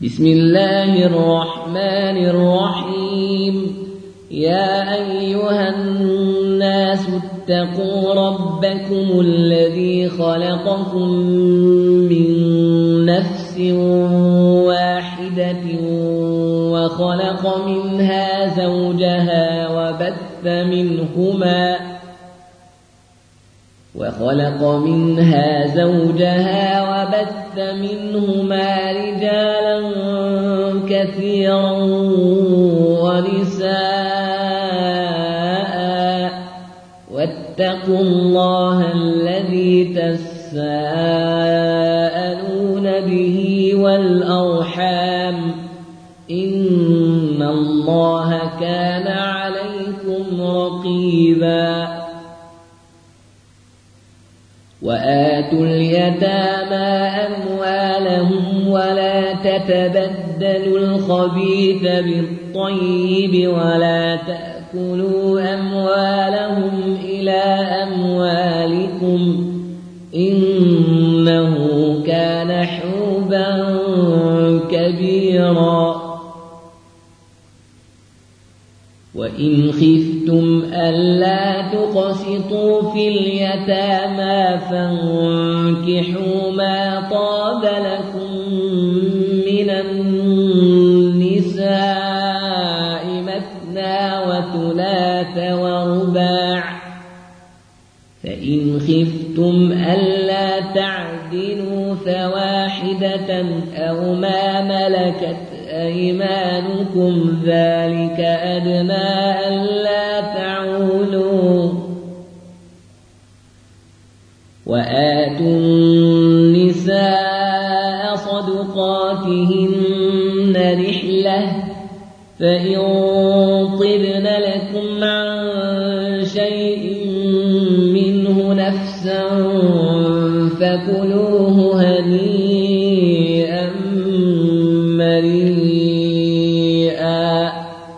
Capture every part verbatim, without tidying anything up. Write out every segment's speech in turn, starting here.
بسم الله الرحمن الرحيم. يا أيها الناس اتقوا ربكم الذي خلقكم من نفس واحدة وخلق منها زوجها وبث منهما وخلق منها زوجها وبث منهما رجالا كثيرا ونساء واتقوا الله الذي تساءلون به والأرحام إن الله كان عليكم رقيبا. وآتوا اليتامى أموالهم ولا تتبدلوا الخبيث بالطيب ولا تأكلوا أموالهم إلى أموالكم إنه كان حوبا كبيرا. وإن خفتم ألا تقسطوا في اليتامى فانكحوا ما طاب لكم من النساء مثنى وثلاث ورباع، فإن خفتم ألا تعدلوا فواحدة أو ما ملكت أيمانكم ذلك أدنى ألا تعولوا. وآتوا النساء صدقاتهن نحلة فإن طبن لكم عن شيء منه نفسا فكلوه هنيئا مريئا.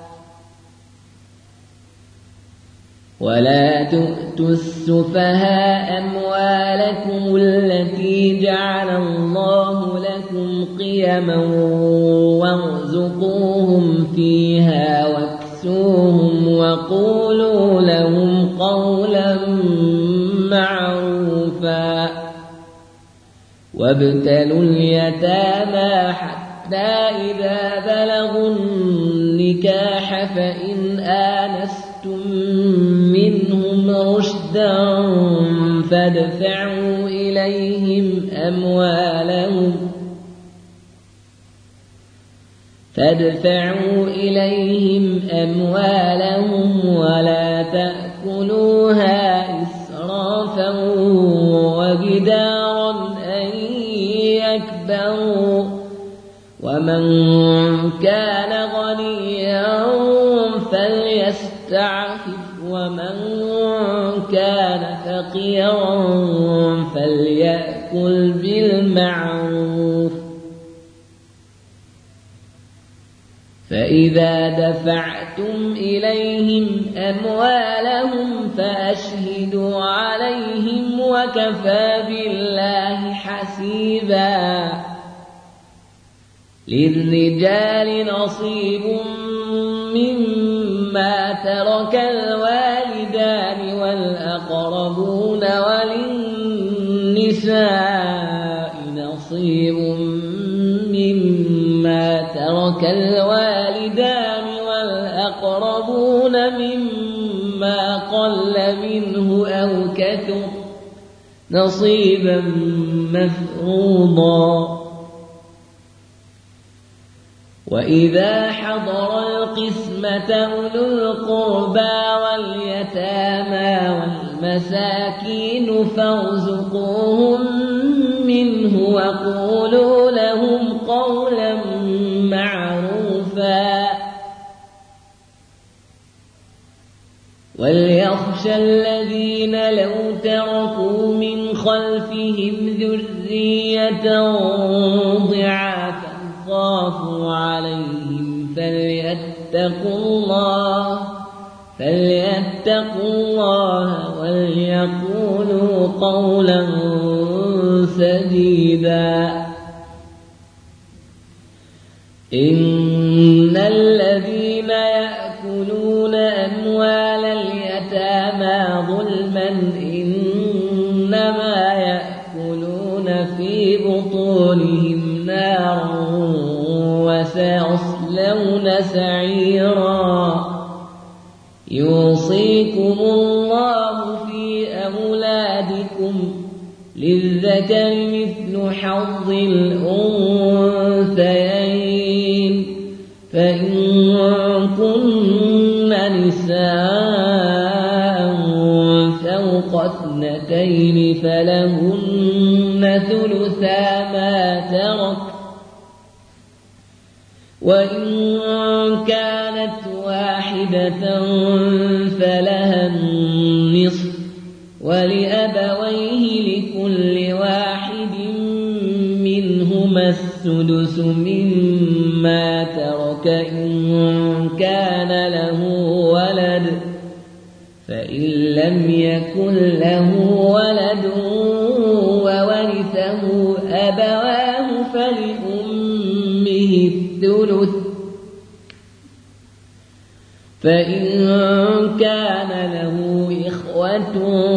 ولا تؤتوا السفهاء أموالكم التي جعل الله لكم قيما وارزقوهم فيها واكسوهم وقولوا لهم قولا معروفا. وابتلوا اليتامى حتى إذا بلغوا النكاح فإن آنستم منهم رشدا فادفعوا إليهم أموالهم فادفعوا إليهم أموالهم ولا تأكلوها إسرافا وبدارا أن يكبروا. ومن كان غنيا فليستعفف ومن كان فقيرا فليأكل بالمعروف. فإذا دفعتم إليهم أموالهم فأشهدوا عليهم وكفى بالله حسيبا. للرجال نصيب مما ترك الوالدان والأقربون وللنساء نصيب مما ترك الوالدان والأقربون مما قل منه أو كثر نصيبا مفروضا. وإذا حضر القسمة أولو القربى واليتامى والمساكين فارزقوهم منه وقولوا لهم قولا معروفا. وليخشى الذين لو تركوا من خلفهم ذرية ضعافا خافوا عليهم فليتقوا الله فليتقوا الله وليقولوا قولا سديدا. إن الذين يأكلون أموال اليتامى ظلما إنما يأكلون في بطونهم نارا وسيصلون سعيرا يوصيكم الله في أولادكم للذكر مثل حظ الأنثيين فإن كن نساء فوق اثنتين فلهن ثلثا ما ترك وإن كانت واحدة فلها النصف ولأبويه لكل واحد منهما السدس مما ترك إن كان له ولد فإن لم يكن له ولد وورثه أبواه فلأمه الثلث فإن كان له إخوة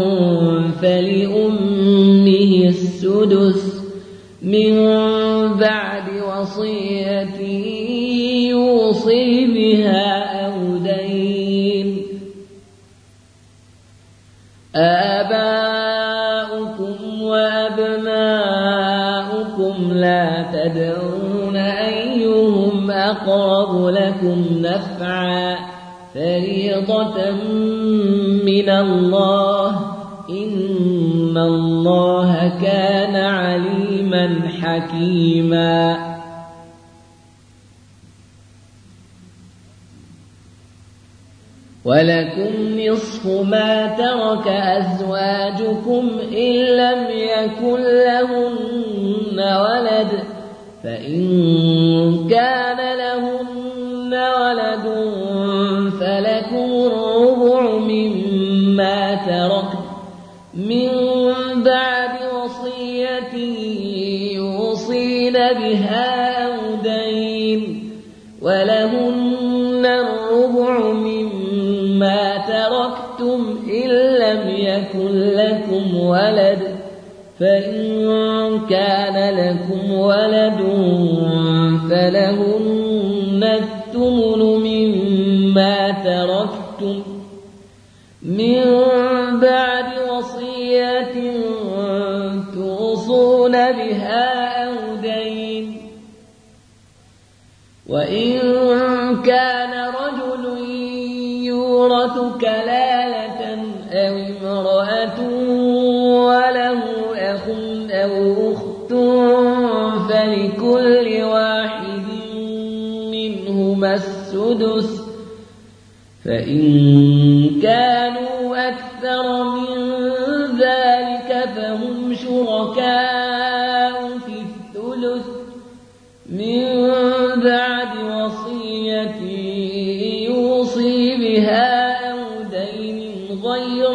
فلأمه السدس من بعد وصية يوصي بها أو دين آباؤكم وأبناؤكم لا تدرون أيهم أقرب لكم نفعا فريضة من الله إن الله كان عليما حكيما ولكم نصف ما ترك أزواجكم إن لم يكن لهن ولد فإن كان لهن ولد فلكم الربع مما تركن من بعد وصية يوصين بها أو دين ولهن الربع مما تركتم إن لم يكن لكم ولد فإن كان لكم ولد فلهن الثمن مما تركتم من بعد وصية توصون بها أو دين وإن كان رجل يورث كلالة أو امرأة وله أخ أو أخت فلكل واحد منهما السدس فإن كانوا أكثر من ذلك فهم شركاء في الثلث من بعد وصية يوصي بها أو دين غير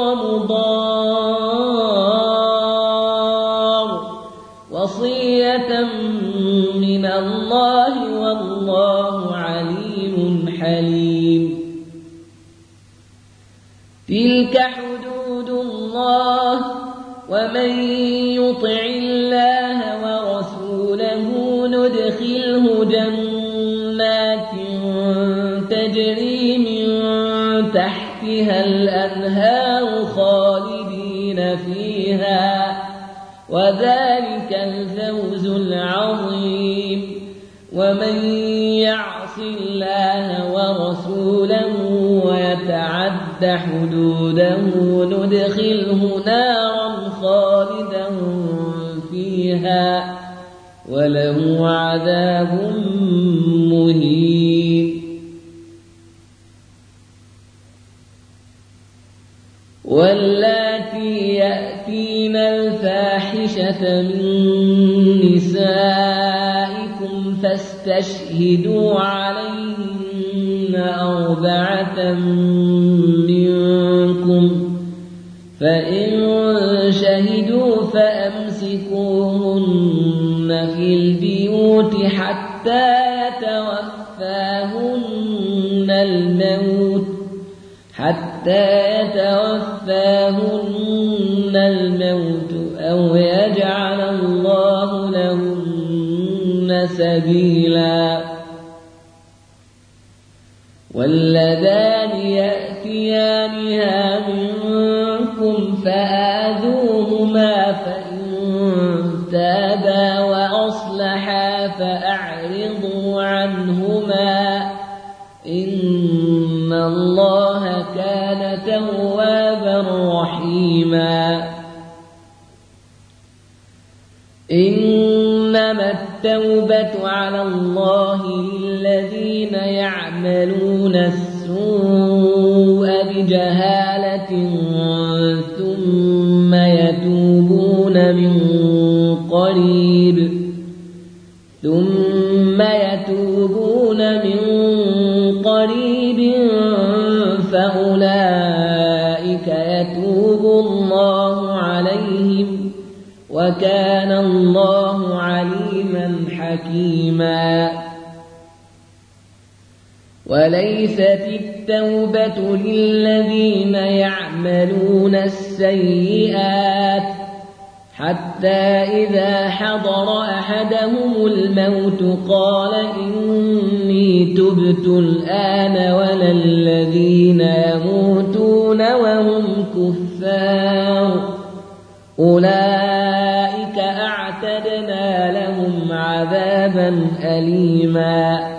مضار وصية من الله والله عليم حليم تلك حدود الله ومن يطع الله ورسوله ندخله جنات تجري من تحتها الأنهار خالدين فيها وذلك الفوز العظيم ومن يعص الله ورسوله ويتعد حدوده ندخله نارا خالدا فيها وله عذاب مهين واللاتي يأتين الفاحشة من نسائكم فاستشهدوا عليهن أربعة منكم فإن شهدوا فأمسكوهن في البيوت حتى حتى يتوفاهن الموت حتى يتوفاهن الموت أو يجعل الله لهن سبيلا. واللذان يأتيانها منكم فآذوهما فإن تابا وأصلحا فأعرضوا عنهما إن الله كان توابا رحيما. إنما التوبة على الله للذين يعملون السوء بجهالة ثم يتوبون من قريب ثم يتوبون من قريب فأولئك يتوب الله عليهم وكان الله عليما حكيما. وليست التوبة للذين يعملون السيئات حتى إذا حضر أحدهم الموت قال إني تبت الآن ولا الذين يموتون وهم كفار أولئك أعتدنا لهم عذابا أليما.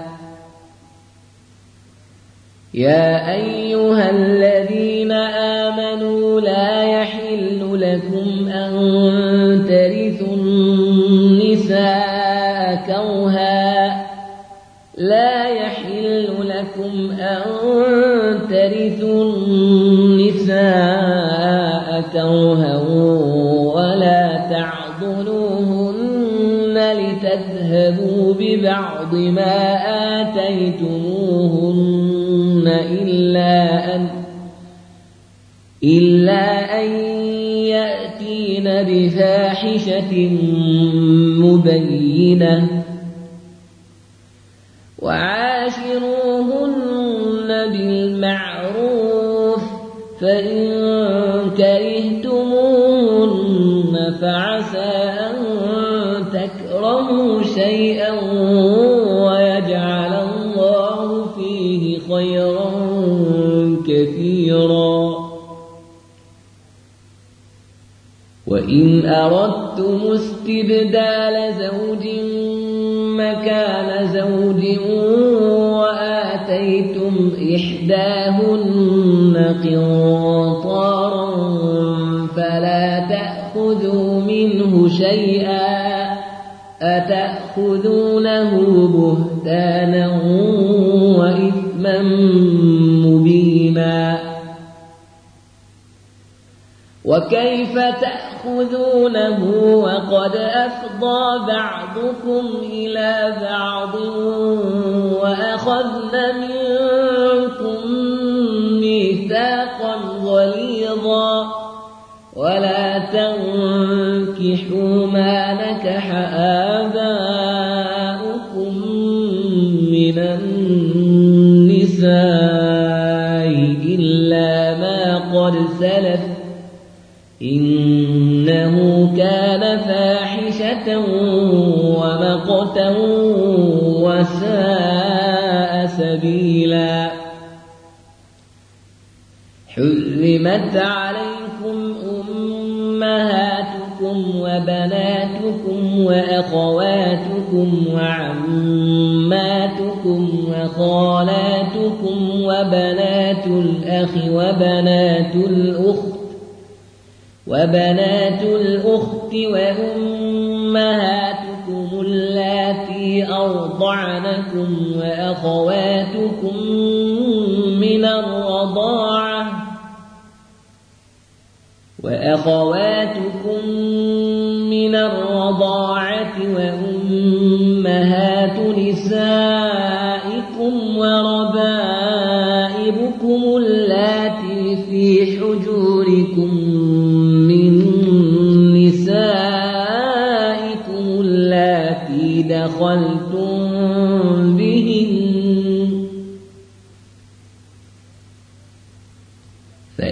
يا أيها الذين آمنوا لا يحل لكم أن ترثوا النساء كرها لا يحل لكم أن ترثوا النساء كرها ولا تعضلوهن لتذهبوا ببعض ما آتيتموهن إلا أن إلا أن يأتين بفاحشة مبينة وعاشروهن بالمعروف فإن كرهتموهن فعسى أن تكرهوا شيئا ويجعل الله فيه خيرا كثيرا. وإن أردتم استبدال زوج مكان زوج وآتيتم إحداهن قنطارا فلا تأخذوا منه شيئا أتأخذونه بهتانا وإثما مبينا. وكيف تأخذونه وقد أفضى بعضكم إلى بعض وأخذن منكم ميثاقا غليظا ولا تنكحوا ما نكح آباؤكم من النساء إلا ما قد سلف إنه كان فاحشة ومقتا وساء سبيلا. حرمت عليكم أمهاتكم وبناتكم وأخواتكم وعماتكم وخالاتكم وبنات الأخ وبنات الأخت وبنات الأخت وأمهاتكم اللاتي أرضعنكم وأخواتكم من الرضاعة وأخواتكم من الرضاعة وأمهات نسائكم وربائبكم اللاتي في حجوركم من نسائكم اللاتي دخلتم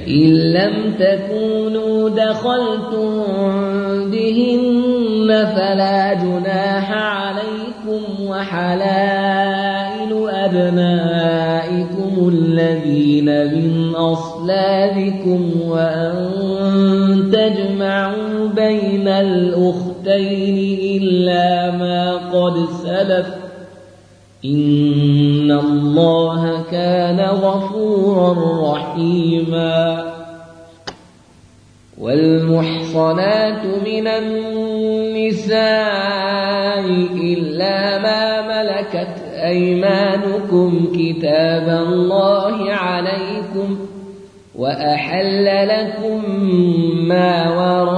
فإن لم تكونوا دخلتم بهن فلا جناح عليكم وحلائل أبنائكم الذين من أصلابكم وأن تجمعوا بين الأختين إلا ما قد سلف إن الله كان غفورا رحيما. والمحصنات من النساء إلا ما ملكت أيمانكم كتاب الله عليكم وأحل لكم ما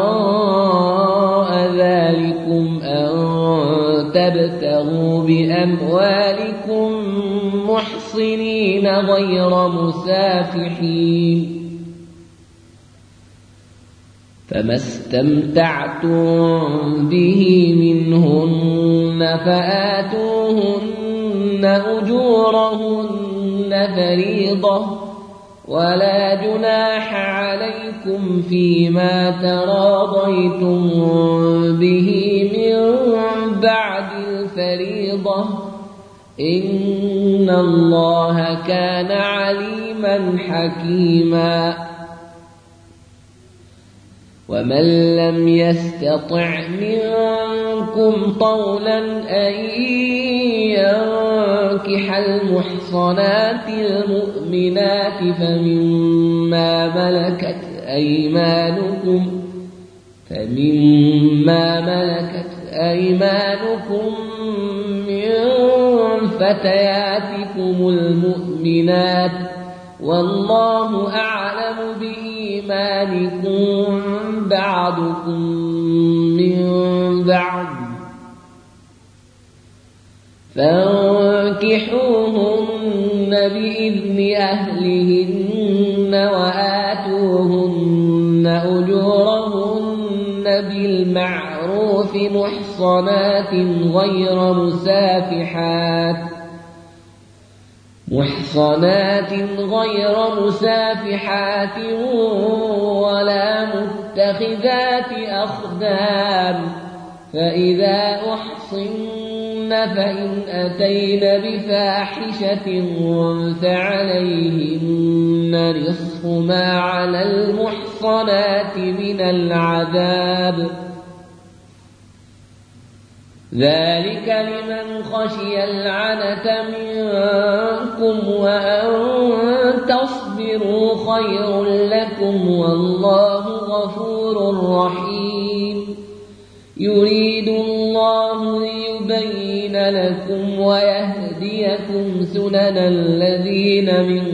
وراء ذلكم أن تبتغوا بأموالكم محصنين غير مسافحين فما استمتعتم به منهن فآتوهن أجورهن فريضة ولا جناح عليكم فيما تراضيتم به من بعد الفريضة إن الله كان عليما حكيما. ومن لم يستطع منكم طولا أن ينكح المحصنات المؤمنات فمما ملكت أيمانكم فمما ملكت أيمانكم من فتياتكم المؤمنات والله أعلم بإيمانكم بعضكم من بعض فانكحوهن بإذن أهلهن وآتوهن أجورهن بالمعروف محصنات غير مسافحات محصنات غير مسافحات ولا متخذات أخدان فإذا أحصن فإن أتين بفاحشة فعليهن نصف ما على المحصنات من العذاب ذلك لمن خشي العنة منكم وأن تصبروا خير لكم والله غفور رحيم. يريد الله ليبين لكم ويهديكم سنن الذين من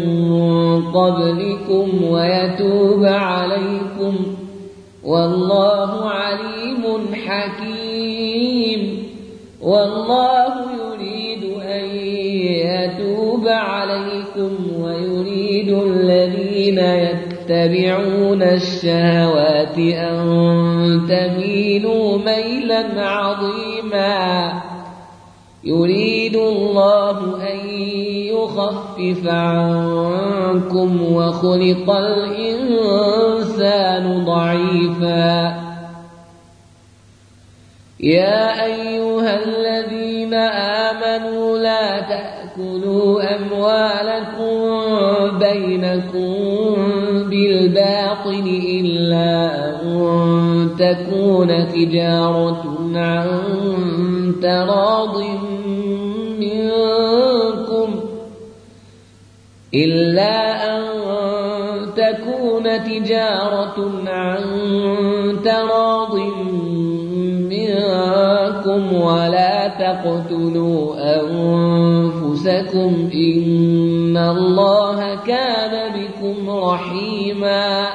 قبلكم ويتوب عليكم والله عليم حكيم. والله يريد أن يتوب عليكم ويريد الذين يتبعون الشهوات أن تميلوا ميلا عظيما. يريد الله أن يخفف عنكم وخلق الإنسان ضعيفا. يا أيها الذين آمنوا لا تأكلوا أموالكم بينكم بالباطل إلا أن تكون تجارة عن تراض منكم إلا أن تكون تجارة عن تراض منكم ولا تقتلوا أنفسكم إن الله كان بكم رحيما.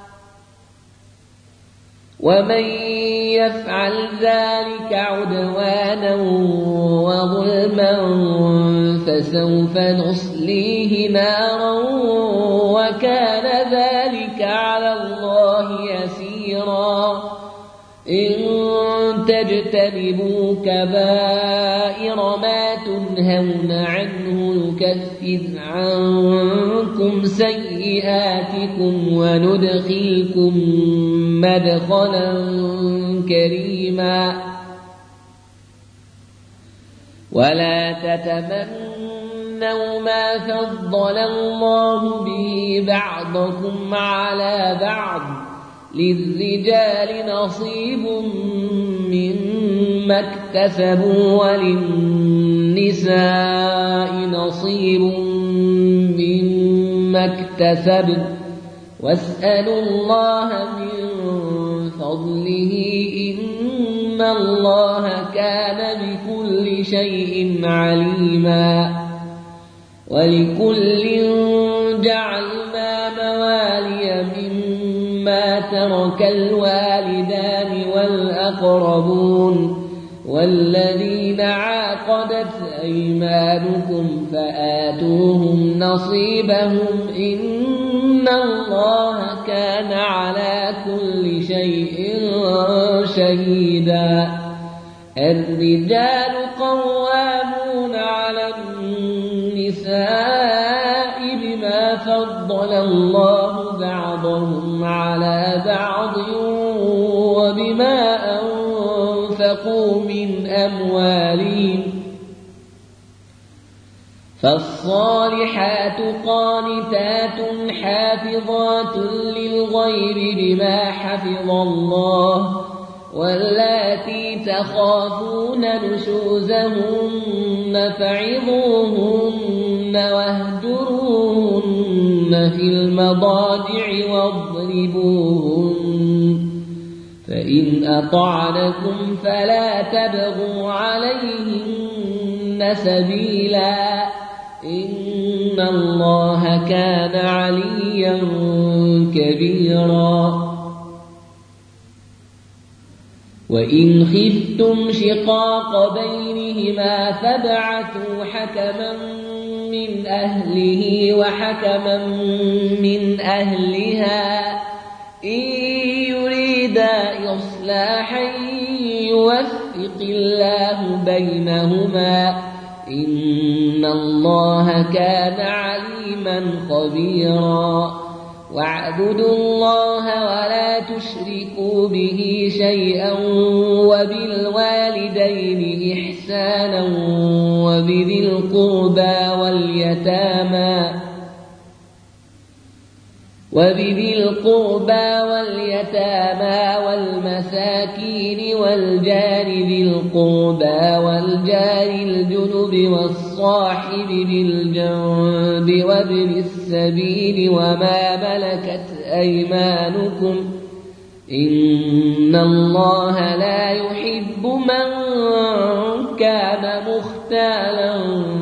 ومن يفعل ذلك عدوانا وظلما فسوف نصليه نارا وكان ذلك على الله يسيرا. إن تجتنبوا كبائر ما تنهون عنه نكفر عنكم سيئاتكم وندخلكم مدخلا كريما ولا تتمنوا ما فضل الله به بعضكم على بعض للرجال نصيب مما اكتسبوا وللنساء نصيب مما اكتسبن واسألوا الله من فضله إن الله كان بكل شيء عليما ولكل جعلنا موالي مما ترك الوالدان والأقربون والذين عاقدت أيمانكم فآتوهم نصيبهم إن الله كان على كل شيء شهيدا الرجال قوامون على النساء بما فضل الله بعضهم على بعض وبما أنفقوا من أموالهم فالصالحات قانتات حافظات للغيب بما حفظ الله واللاتي تخافون نشوزهن فعظوهن واهجروهن في المضاجع واضربوهن فإن أطعنكم فلا تبغوا عليهن سبيلا إن الله كان عليا كبيرا وإن خفتم شقاق بينهما فابعثوا حكما من أهله وحكما من أهلها إن يريدا إصلاحا يوفق الله بينهما إن الله كان عليما خبيرا واعبدوا الله ولا تشركوا به شيئا وبالوالدين إحسانا وبذي القربى واليتامى وبذي القربى واليتامى والمساكين والجار ذي القربى والجار الجنب والصاحب بالجنب وابن السبيل وما ملكت أيمانكم إن الله لا يحب من كان مختالا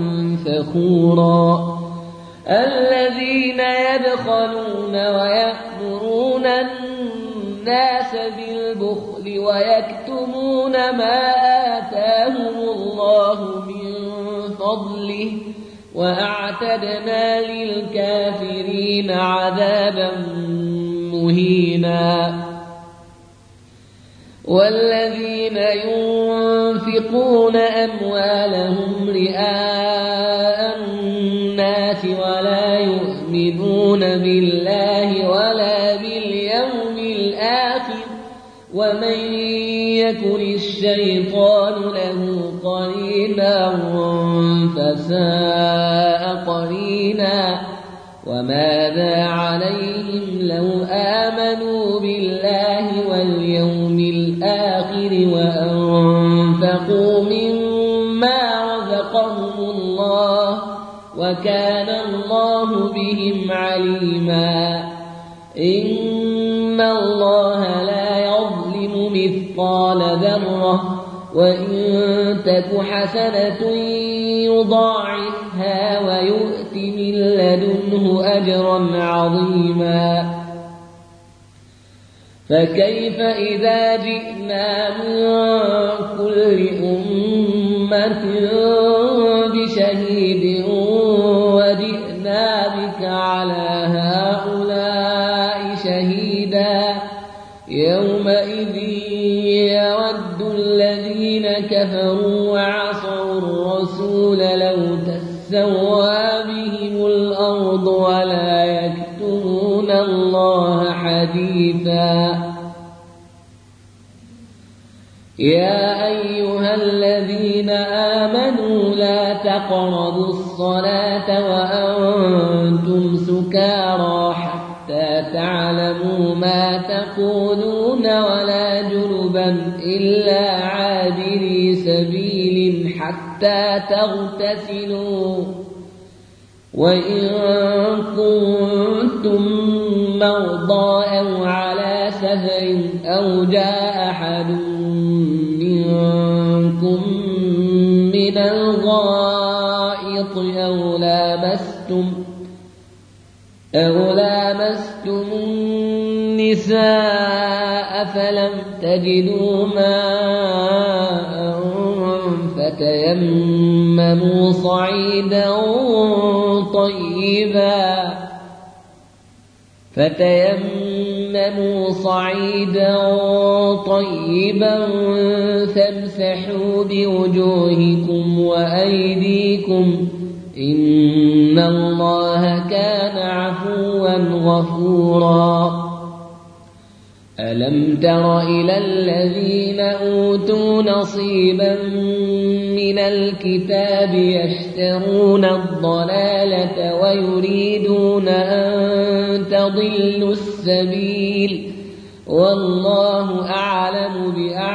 فخورا الذين يبخلون ويأمرون الناس بالبخل ويكتمون ما آتاهم الله من فضله وأعتدنا للكافرين عذابا مهينا والذين ينفقون أموالهم رئاء الناس ولا يؤمنون بالله ولا باليوم الآخر ومن يكن الشيطان له قرينا فساء قرينا وماذا عليهم لو آمنوا بالله واليوم الآخر وأنفقوا مما رزقهم الله وكان الله بهم عليما إن الله لا يظلم مثقال ذرة وإن تك حسنة يضاعفها ويؤت من لدنه أجرا عظيما فكيف إذا جئنا من كل أمة بشهيد وجئنا بك على هؤلاء شهيدا يومئذ يود الذين كفروا وعصوا الرسول تسوى بهم الأرض ولا يكتمون الله حديثا. يا أيها الذين آمنوا لا تقربوا الصلاة وأنتم سكارى حتى تعلموا ما تقولون ولا جنبا إلا عابري سبيل حتى تغتسلوا، وإن كنتم مرضى أو على سفر أو جاء أحد منكم من الغائط أو لامستم أو لامستم النساء فلم تجدوا ماء فتيمموا صعيدا طيبا فتيمموا صعيدا طيبا فامسحوا بوجوهكم وأيديكم إن الله كان عفوا غفورا. ألم تر إلى الذين أوتوا نصيبا من الكتاب يشترون الضلالة ويريدون أن تضلوا السبيل والله أعلم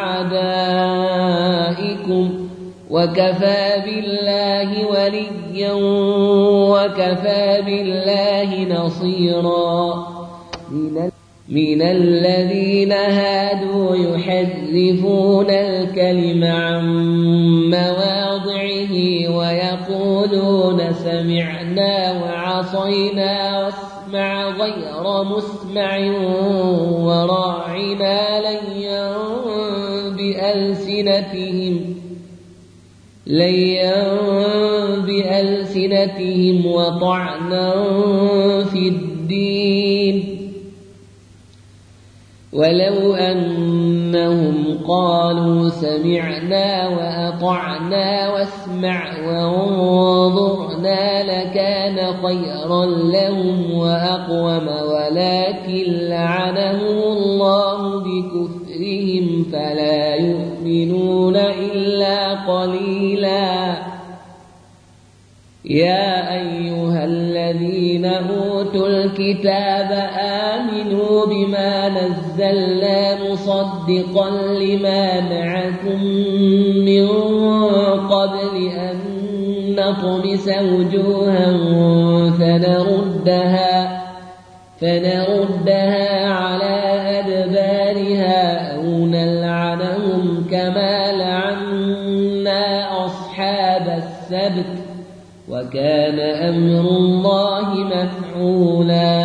بأعدائكم وكفى بالله وليا وكفى بالله نصيرا. من الذين هادوا يحرفون الكلم عن مواضعه ويقولون سمعنا وعصينا واسمع غير مسمع وراعنا ليا بألسنتهم ليا بألسنتهم وطعنا في الدين ولو أنهم قالوا سمعنا وأطعنا واسمع وانظرنا لكان خيرا لهم وأقوم ولكن لعنهم الله بكفرهم فلا يؤمنون إلا قليلا. يا أيها الذين أوتوا الكتاب آمنوا بما نزلنا مصدقا لما معكم من قبل أن نطمس وجوها فنردها, فنردها على أدبارها أو نلعنهم كما لعنا أصحاب السبت وكان أمر الله مفعولا.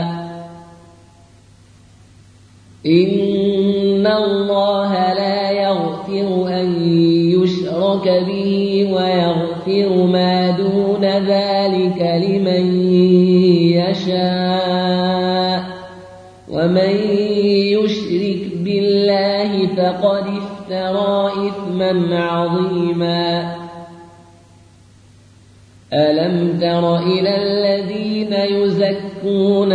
إن الله لا يغفر أن يشرك به ويغفر ما دون ذلك لمن يشاء ومن يشرك بالله فقد افترى إثما عظيما. ألم تر إلى الذين يزكون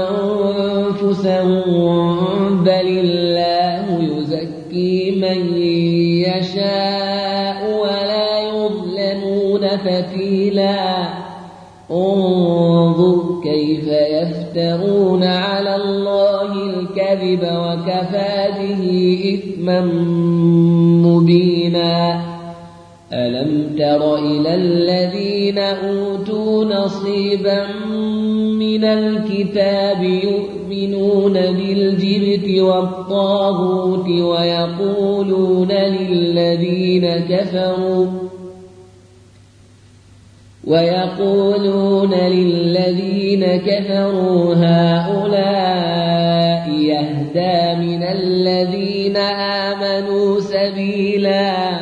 أنفسهم بل الله يزكي من يشاء ولا يظلمون فتيلا. انظر كيف يفترون على الله الكذب وكفى به إثما مبينا. ألم تر إلى الذين أوتوا نصيبا من الكتاب يؤمنون بالجبت والطاغوت ويقولون للذين كفروا ويقولون للذين كفروا هؤلاء يهدى من الذين آمنوا سبيلا.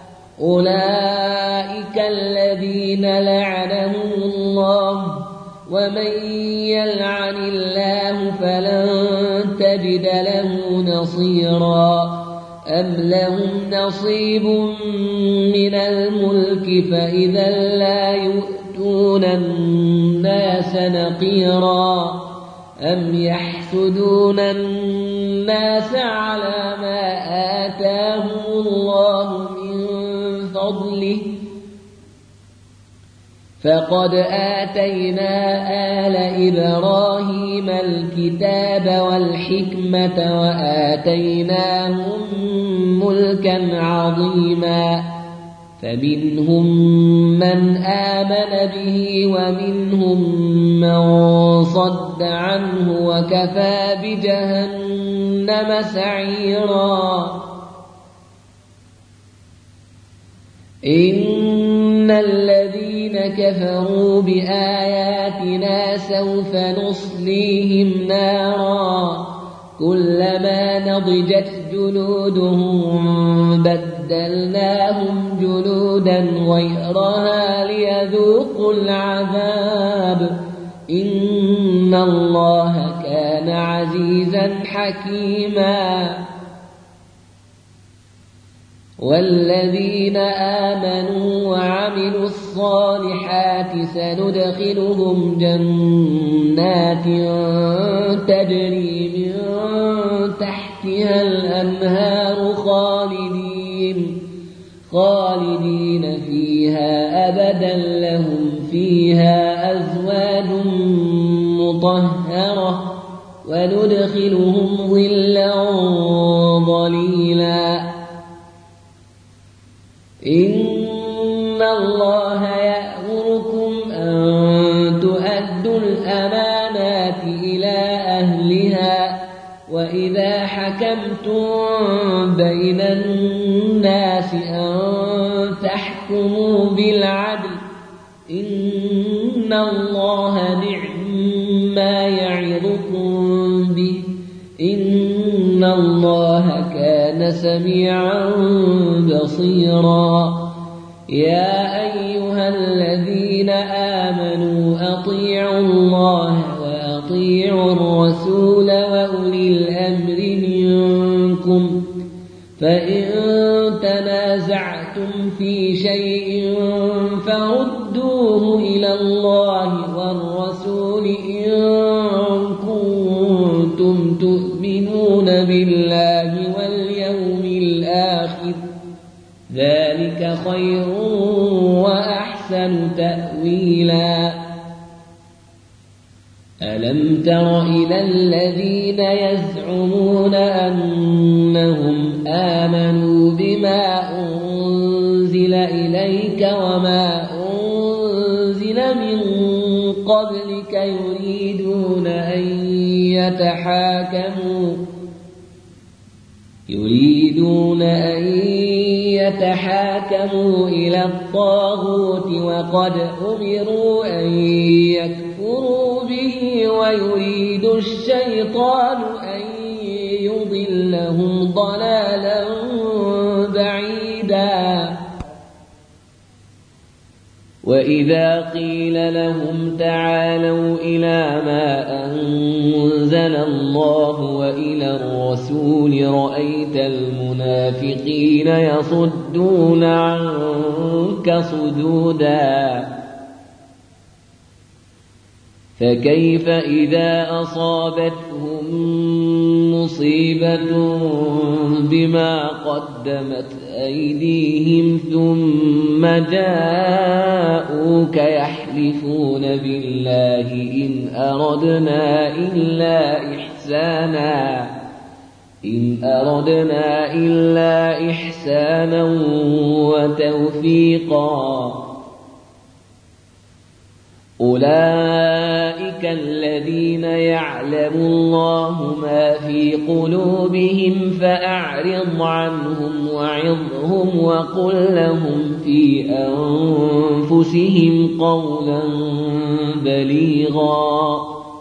أولئك الذين لعنهم الله ومن يلعن الله فلن تجد له نصيرا. أم لهم نصيب من الملك فإذا لا يؤتون يؤتون الناس نقيرا أم يحسدون الناس على ما آتاهم الله من فضله فقد آتينا آل إبراهيم الكتاب والحكمة وآتيناهم ملكا عظيما فمنهم من آمن به ومنهم من صد عنه وكفى بجهنم سعيرا إن الذين كفروا بآياتنا سوف نصليهم نارا كلما نضجت جلودهم بدلناهم جلودا غيرها ليذوقوا العذاب إن الله كان عزيزا حكيما والذين آمنوا وعملوا الصالحات سندخلهم جنات تجري من تحتها الأنهار خالدين خالدين فيها أبدا لهم فيها أزواج مطهرة وندخلهم ظلا ظليلا إن الله يأمركم أن تؤدوا الأمانات إلى أهلها وإذا حكمتم بين الناس أن تحكموا بالعدل إن الله نعما يعظكم به إن الله كان سميعا بصيرا يا أيها الذين آمنوا أطيعوا الله وأطيعوا الرسول وأولي الأمر منكم فإن تنازعتم في شيء فردوه إلى الله والرسول إن كنتم تؤمنون بالله واليوم الآخر ذلك خير وأحسن تأويلا ألم تر إلى الذين يزعمون أنهم آمنوا بما أنزل إليك وما أنزل من قبلك يريدون أن يتحاكموا يريدون أن يتحاكموا إلى الطاغوت وقد أمروا أن يكفروا به ويريد الشيطان أن يضلهم ضلالا بعيدا وإذا قيل لهم تعالوا إلى ما أنزل الله وإلى الرسول رأيت المنافقين يصدون عنك صدودا فكيف إذا أصابتهم مصيبة بما قدمت أيديهم ثم جاءوك يحلفون بالله إن أردنا إلا إحسانا إن أردنا إلا إحسانا وتوفيقا أولئك الذين يعلم الله ما في قلوبهم فأعرض عنهم وعظهم وقل لهم في أنفسهم قولا بليغا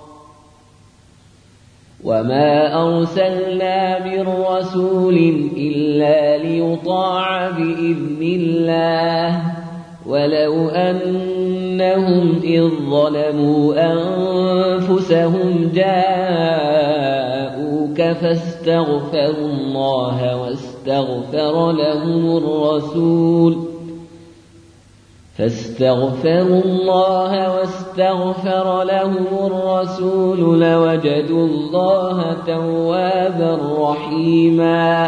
وما أرسلنا من رسول إلا ليطاع بإذن الله ولو أنهم إذ ظلموا أنفسهم جاءوك فاستغفروا الله واستغفر لهم الرسول فاستغفروا الله واستغفر لهم الرسول لوجدوا الله توابا رحيما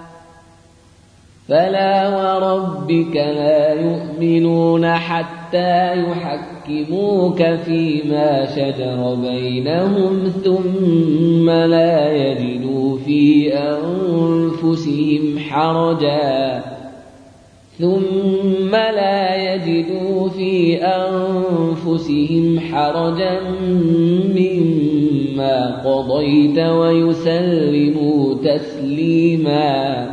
فلا وربك لا يؤمنون حتى يحكموك فيما شجر بينهم ثم لا يجدوا في أنفسهم حرجا ثم لا يجدوا في أنفسهم حرجا مما قضيت ويسلموا تسليما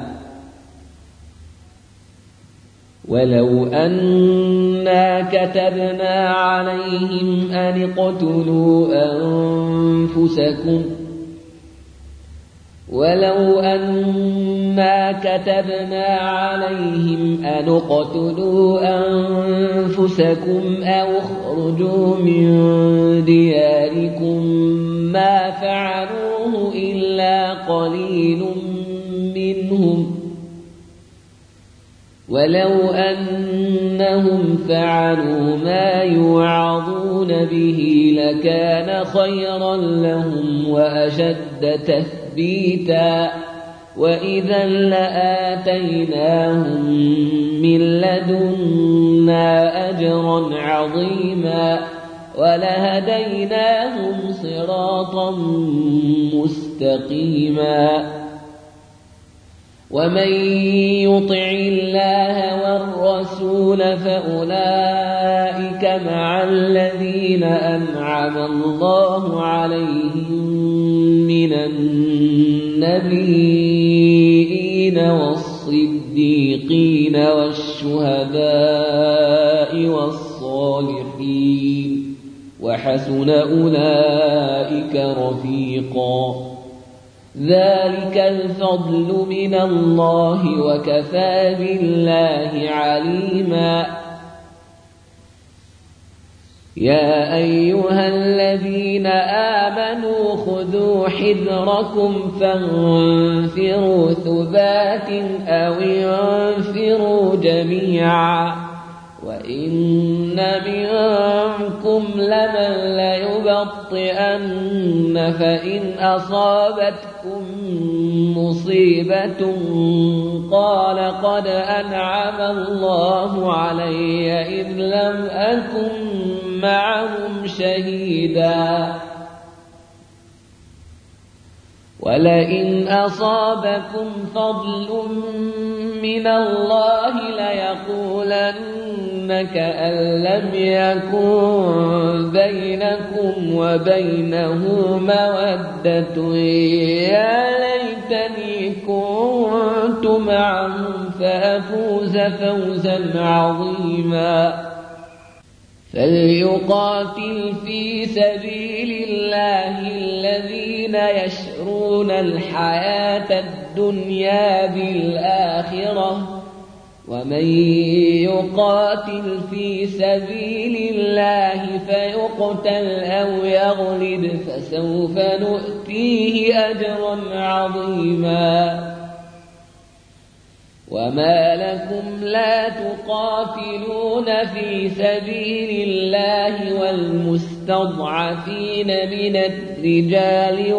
ولو أنا كتبنا عليهم أن اقتلوا أنفسكم ولو أنا كتبنا عليهم أن اقتلوا أنفسكم أو اخرجوا من دياركم ما فعلوه إلا قليل منهم ولو أنهم فعلوا ما يوعظون به لكان خيرا لهم وأشد تثبيتا وإذا لآتيناهم من لدنا أجرا عظيما ولهديناهم صراطا مستقيما ومن يطع الله والرسول فأولئك مع الذين أنعم الله عليهم من النبيين والصديقين والشهداء والصالحين وحسن أولئك رفيقا ذلك الفضل من الله وكفى بالله عليما يا أيها الذين آمنوا خذوا حذركم فانفروا ثبات أو انفروا جميعا وإن منكم لمن ليبطئن فإن أصابتكم مصيبة قال قد أنعم الله علي إذ لم أكن معهم شهيدا ولئن أصابكم فضل من الله ليقولن كأن لم يكن بينكم وبينه مودة يا ليتني كنت معهم فأفوز فوزا عظيما فليقاتل في سبيل الله الذين يشرون الحياة الدنيا بالآخرة ومن يقاتل في سبيل الله فيقتل أو يغلب فسوف نؤتيه أجرا عظيما وما لكم لا تقاتلون في سبيل الله والمستضعفين من الرجال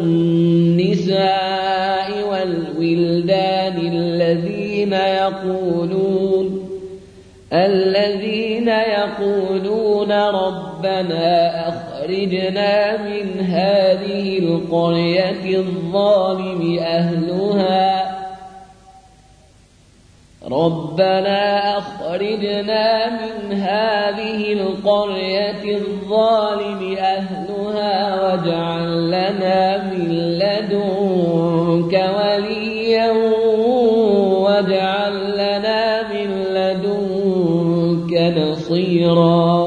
والنساء والولدان الذين يقولون الذين يقولون ربنا أخرجنا من هذه القرية الظالم أهلها ربنا أخرجنا من هذه القرية الظالم أهلها واجعل لنا من لدنك وليا واجعل لنا من لدنك نصيرا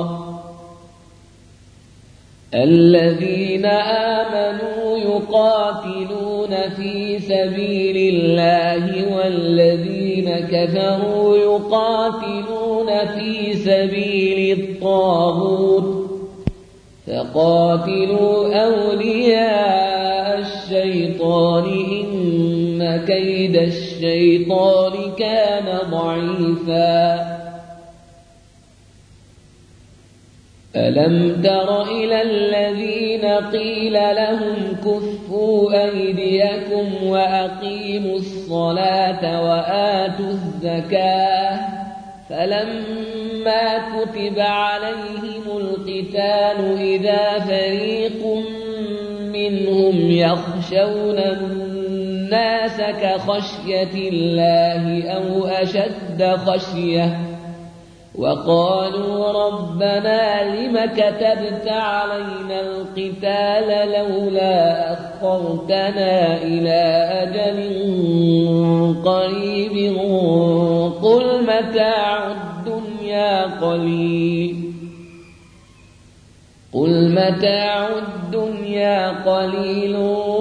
الذين آمنوا يقاتلون في سبيل الله والذين كفروا يقاتلون في سبيل الطاغوت فقاتلوا أولياء الشيطان إن كيد الشيطان كان ضعيفا ألم تر إلى الذين قيل لهم كفوا أيديكم وأقيموا الصلاة وآتوا الزكاة فلما كتب عليهم القتال إذا فريق منهم يخشون الناس كخشية الله أو أشد خشية وقالوا ربنا لم كتبت علينا القتال لولا أخرتنا إلى أجل قريب قل متاع الدنيا قليل قل متاع الدنيا قليل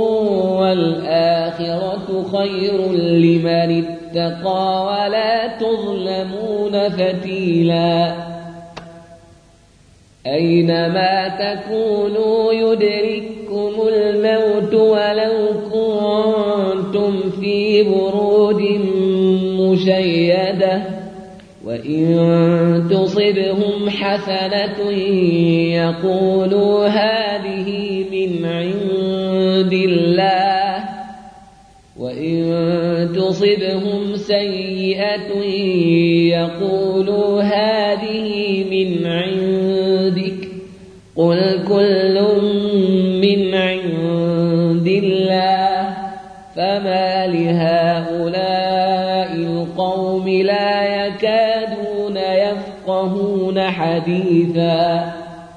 والآخرة خير لمن اتقى ولا تظلمون فتيلا أينما تكونوا يدرككم الموت ولو كنتم في بروج مشيدة وإن تصبهم حسنة يقولوا هذه من عند الله وإن تصبهم سيئة يقولوا هذه من عندك قل كل من عند الله فما لهؤلاء القوم لا يكادون يفقهون حديثا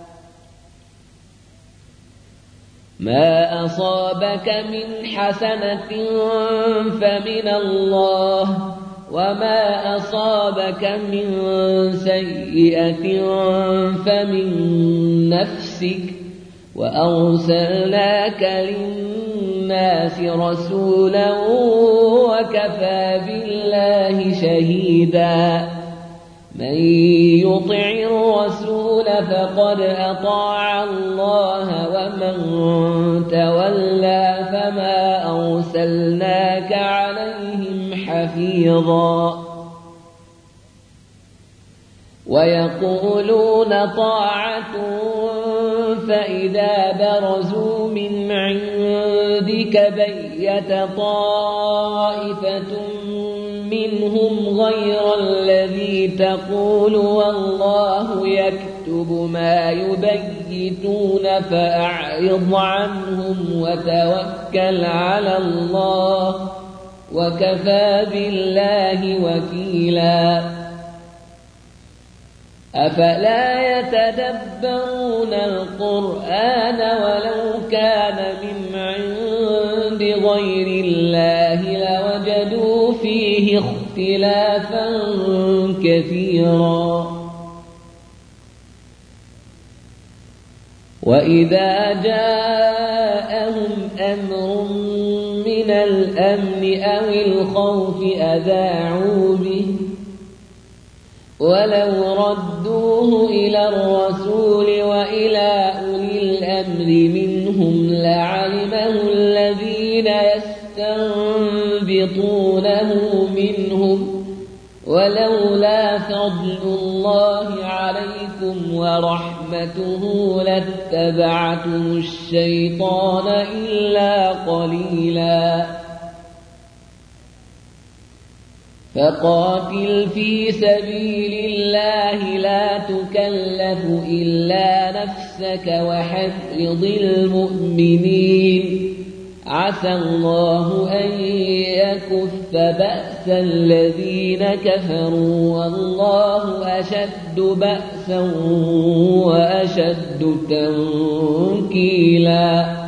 ما أصابك من حسنة فمن الله وما أصابك من سيئة فمن نفسك وأرسلناك للناس رسولا وكفى بالله شهيدا من يطع الرسول فقد أطاع الله ومن تولى فما أرسلناك عليهم حفيظا ويقولون طاعة فإذا برزوا من عندك بيت طائفة منهم غير الذي تقول والله يكتب ما يبيتون فأعرض عنهم وتوكل على الله وكفى بالله وكيلا أفلا يتدبرون القرآن ولو كان من عند غير الله لوجدوا فيه اختلافا كثيرا وإذا جاءهم أمر من الأمن أو الخوف أذاعوا به ولو ردوه إلى الرسول وإلى أولي الأمر منهم لعلمه الذين يستنبطونه منهم ولولا فضل الله عليكم ورحمته لاتبعتم الشيطان إلا قليلا فقاتل في سبيل الله لا تكلف إلا نفسك وحرض المؤمنين عسى الله أن يكف بأس الذين كفروا والله أشد بأسا وأشد تنكيلا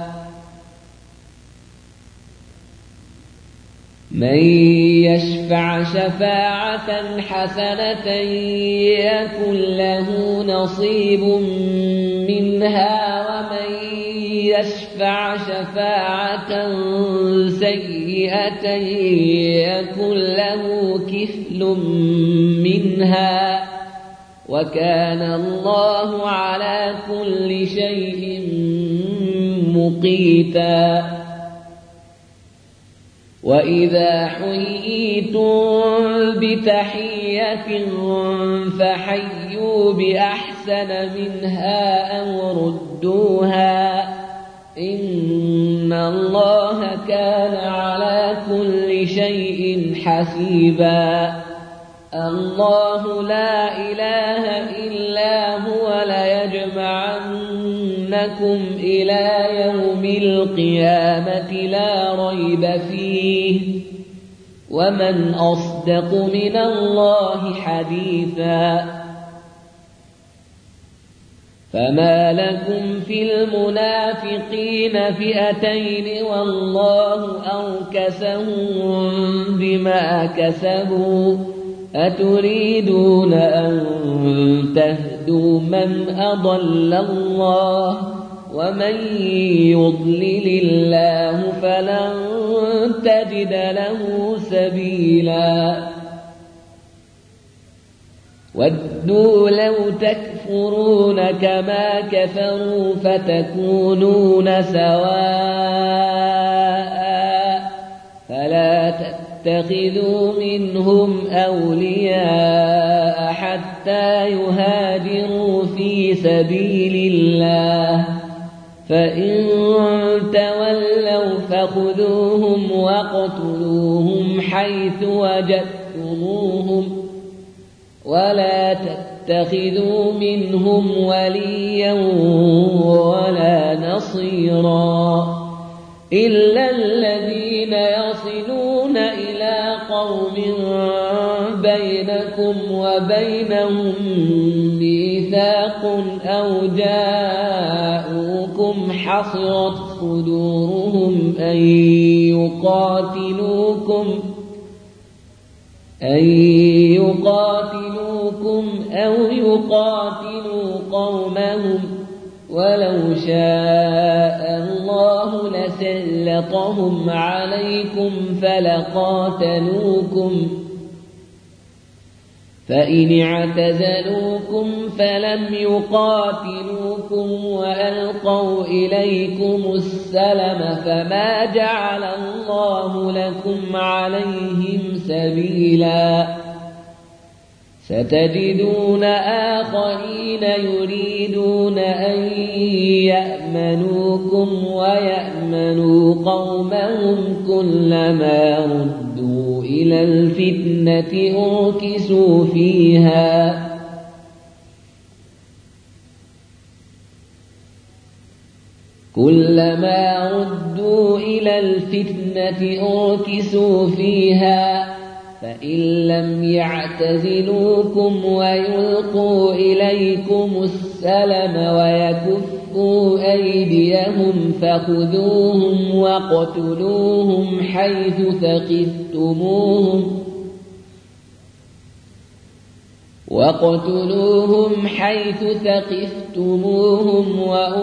من يشفع شفاعة حسنة يكن له نصيب منها ومن يشفع شفاعة سيئة يكن له كفل منها وكان الله على كل شيء مقيتا وإذا حييتم بتحية فحيوا بأحسن منها أو ردوها إن الله كان على كل شيء حسيبا. الله لا إله إلا هو ليجمعنكم إلى يوم القيامة لا ريب فيه ومن أصدق من الله حديثا. فما لكم في المنافقين فئتين والله أركسهم بما كسبوا أتريدون أن تهدوا من أضل الله ومن يضلل الله فلن تجد له سبيلا. ودوا لو تكفرون كما كفروا فتكونون سواء فلا تتخذوا منهم أولياء حتى يهاجروا في سبيل الله فإن تولوا فخذوهم واقتلوهم حيث وجدتموهم ولا تتخذوا منهم وليا ولا نصيرا إلا الذين يصلون إلى قوم بينكم وبينهم ميثاق أو جاءوكم حصرت صدورهم أن يقاتلوكم أن يقاتلوكم أو يقاتلوا قومهم ولو شاء الله لسلطهم عليكم فلقاتلوكم فإن اعتزلوكم فلم يقاتلوكم وألقوا إليكم السلم فما جعل الله لكم عليهم سبيلا. ستجدون آخرين يريدون أن يأمنوكم ويأمنوا قومهم كلما ردوا إلى الفتنة أركسوا فيها كلما ردوا إلى الفتنة أركسوا فيها فإن لم يعتزلوكم ويلقوا إليكم السلم ويكفوا أيديهم فخذوهم واقتلوهم حيث ثقفتموهم واقتلوهم حيث ثقفتموهم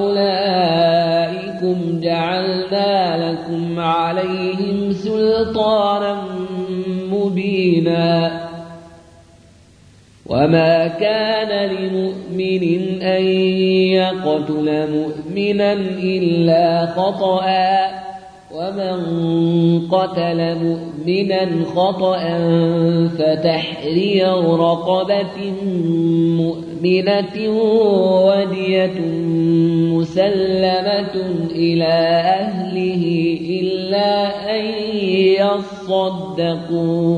وأولئكم جعلنا لكم عليهم سلطانا مبينا. وما كان لمؤمن أن يقتل مؤمنا إلا خطأ ومن قتل مؤمنا خطأ فتحرير رقبة مؤمنة ودية مسلمة إلى أهله إلا أن يصدقوا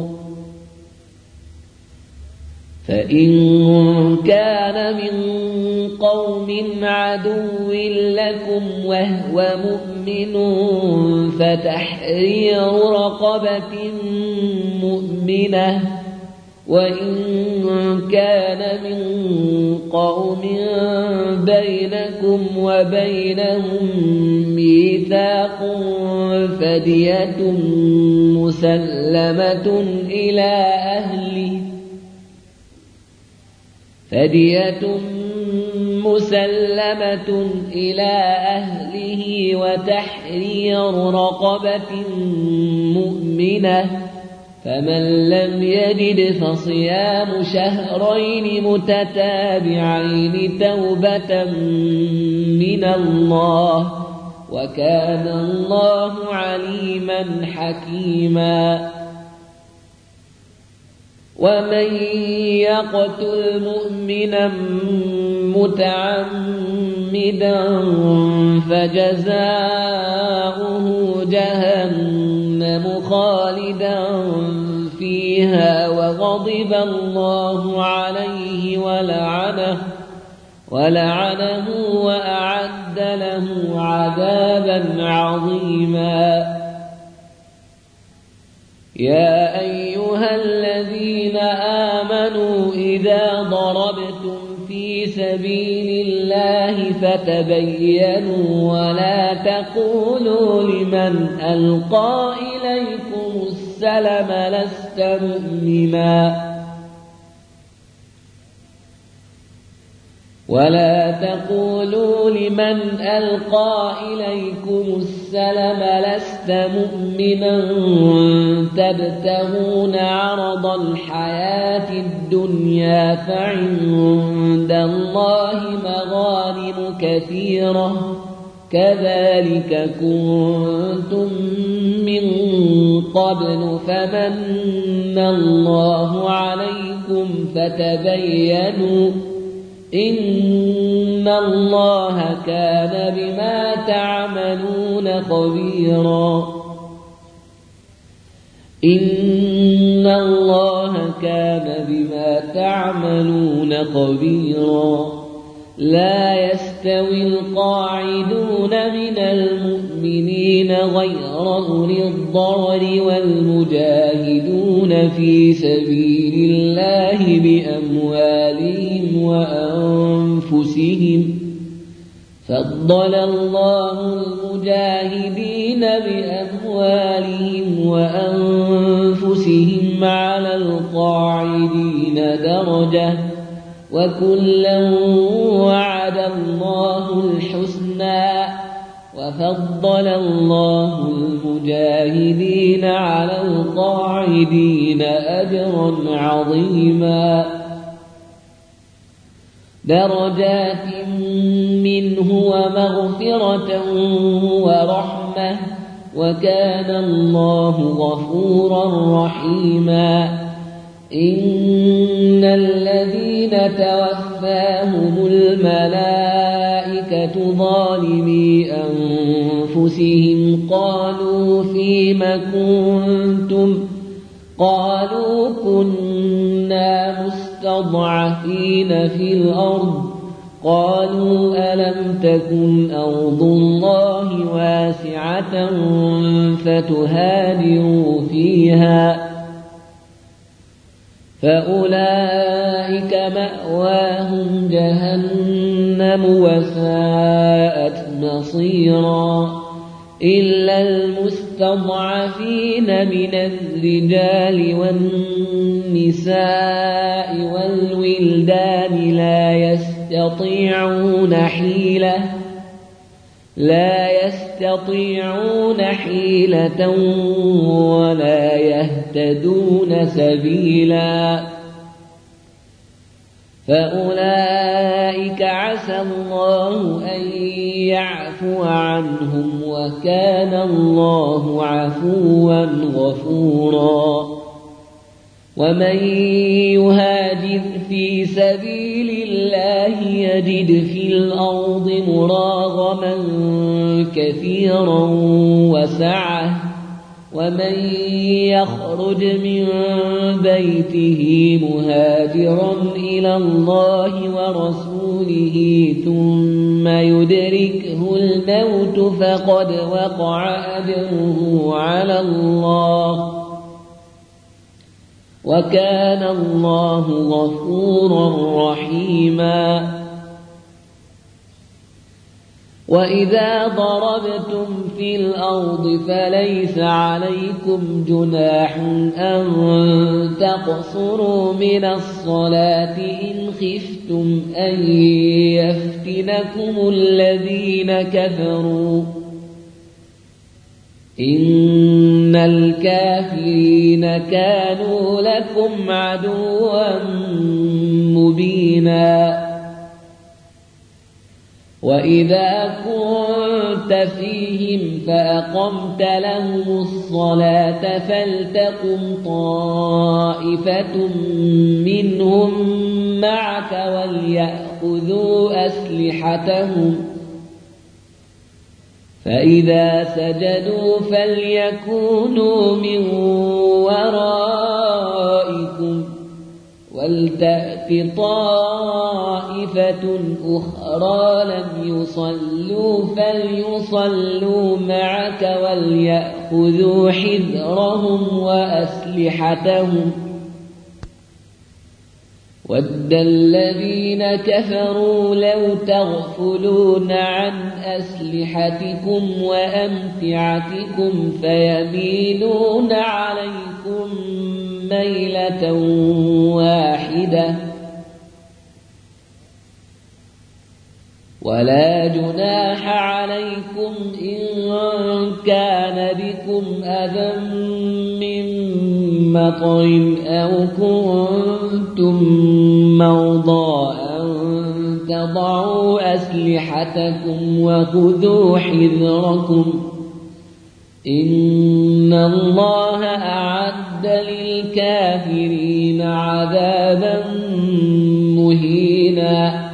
فإن كان من قوم عدو لكم وهو مؤمن فتحرير رقبة مؤمنة وإن كان من قوم بينكم وبينهم ميثاق فدية مسلمة إلى أهله فدية مسلمة إلى أهله وتحرير رقبة مؤمنة فمن لم يجد فصيام شهرين متتابعين توبة من الله وكان الله عليما حكيما ومن يقتل مؤمنا متعمدا فجزاؤه جهنم خالدا فيها وغضب الله عليه ولعنه ولعنه وأعد له عذابا عظيما يا أيها الذين آمنوا إذا ضربتم في سبيل الله فتبينوا ولا تقولوا لمن ألقى إليكم السلم لست مؤمنا ولا تقولوا لمن ألقى إليكم السلم لست مؤمنا تبتغون عرض الحياة الدنيا فعند الله مغانم كثيرة كذلك كنتم من قبل فمن الله عليكم فتبينوا إن الله كان بما تعملون خبيرا إن الله كان بما تعملون خبيرا لا يستوي القاعدون من المؤمنين غير أولي الضرر والمجاهدون في سبيل الله بأموالهم وأنفسهم فضل الله المجاهدين بأموالهم وأنفسهم على القاعدين درجة وكلا وعد الله الحسنى وفضل الله المجاهدين على القاعدين أجرا عظيما درجات منه ومغفرة ورحمة وكان الله غفورا رحيما إن الذين توفاهم الملائكة ظالمي أنفسهم قالوا فيم كنتم قالوا كنا مستضعفين في الأرض قالوا ألم تكن أرض الله واسعة فتهاجروا فيها فأولئك مأواهم جهنم وساءت مصيرا إلا المستضعفين من الرجال والنساء والولدان لا يستطيعون حيلة لا يستطيعون حيلة ولا يهتدون سبيلا فأولئك عسى الله أن يعفو عنهم وكان الله عفوا غفورا ومن يهاجر في سبيل الله يجد في الأرض مراغما كثيرا وسعة ومن يخرج من بيته مهاجرا إلى الله ورسوله ثم يدركه الموت فقد وقع أجره على الله وكان الله غفورا رحيما وإذا ضربتم في الأرض فليس عليكم جناح أن تقصروا من الصلاة إن خفتم أن يفتنكم الذين كفروا إن الكافرين كانوا لكم عدوا مبينا وإذا كنت فيهم فأقمت لهم الصلاة فلتقم طائفة منهم معك وليأخذوا أسلحتهم فإذا سجدوا فليكونوا من ورائكم ولتأت طائفة أخرى لم يصلوا فليصلوا معك وليأخذوا حذرهم وأسلحتهم ود الذين كفروا لو تغفلون عن أسلحتكم وأمتعتكم فيميلون عليكم ميلة واحدة ولا جناح عليكم إن كان بكم أذى من مطر أو كنتم مرضى أن تضعوا أسلحتكم وخذوا حذركم إن الله أعد للكافرين عذابا مهينا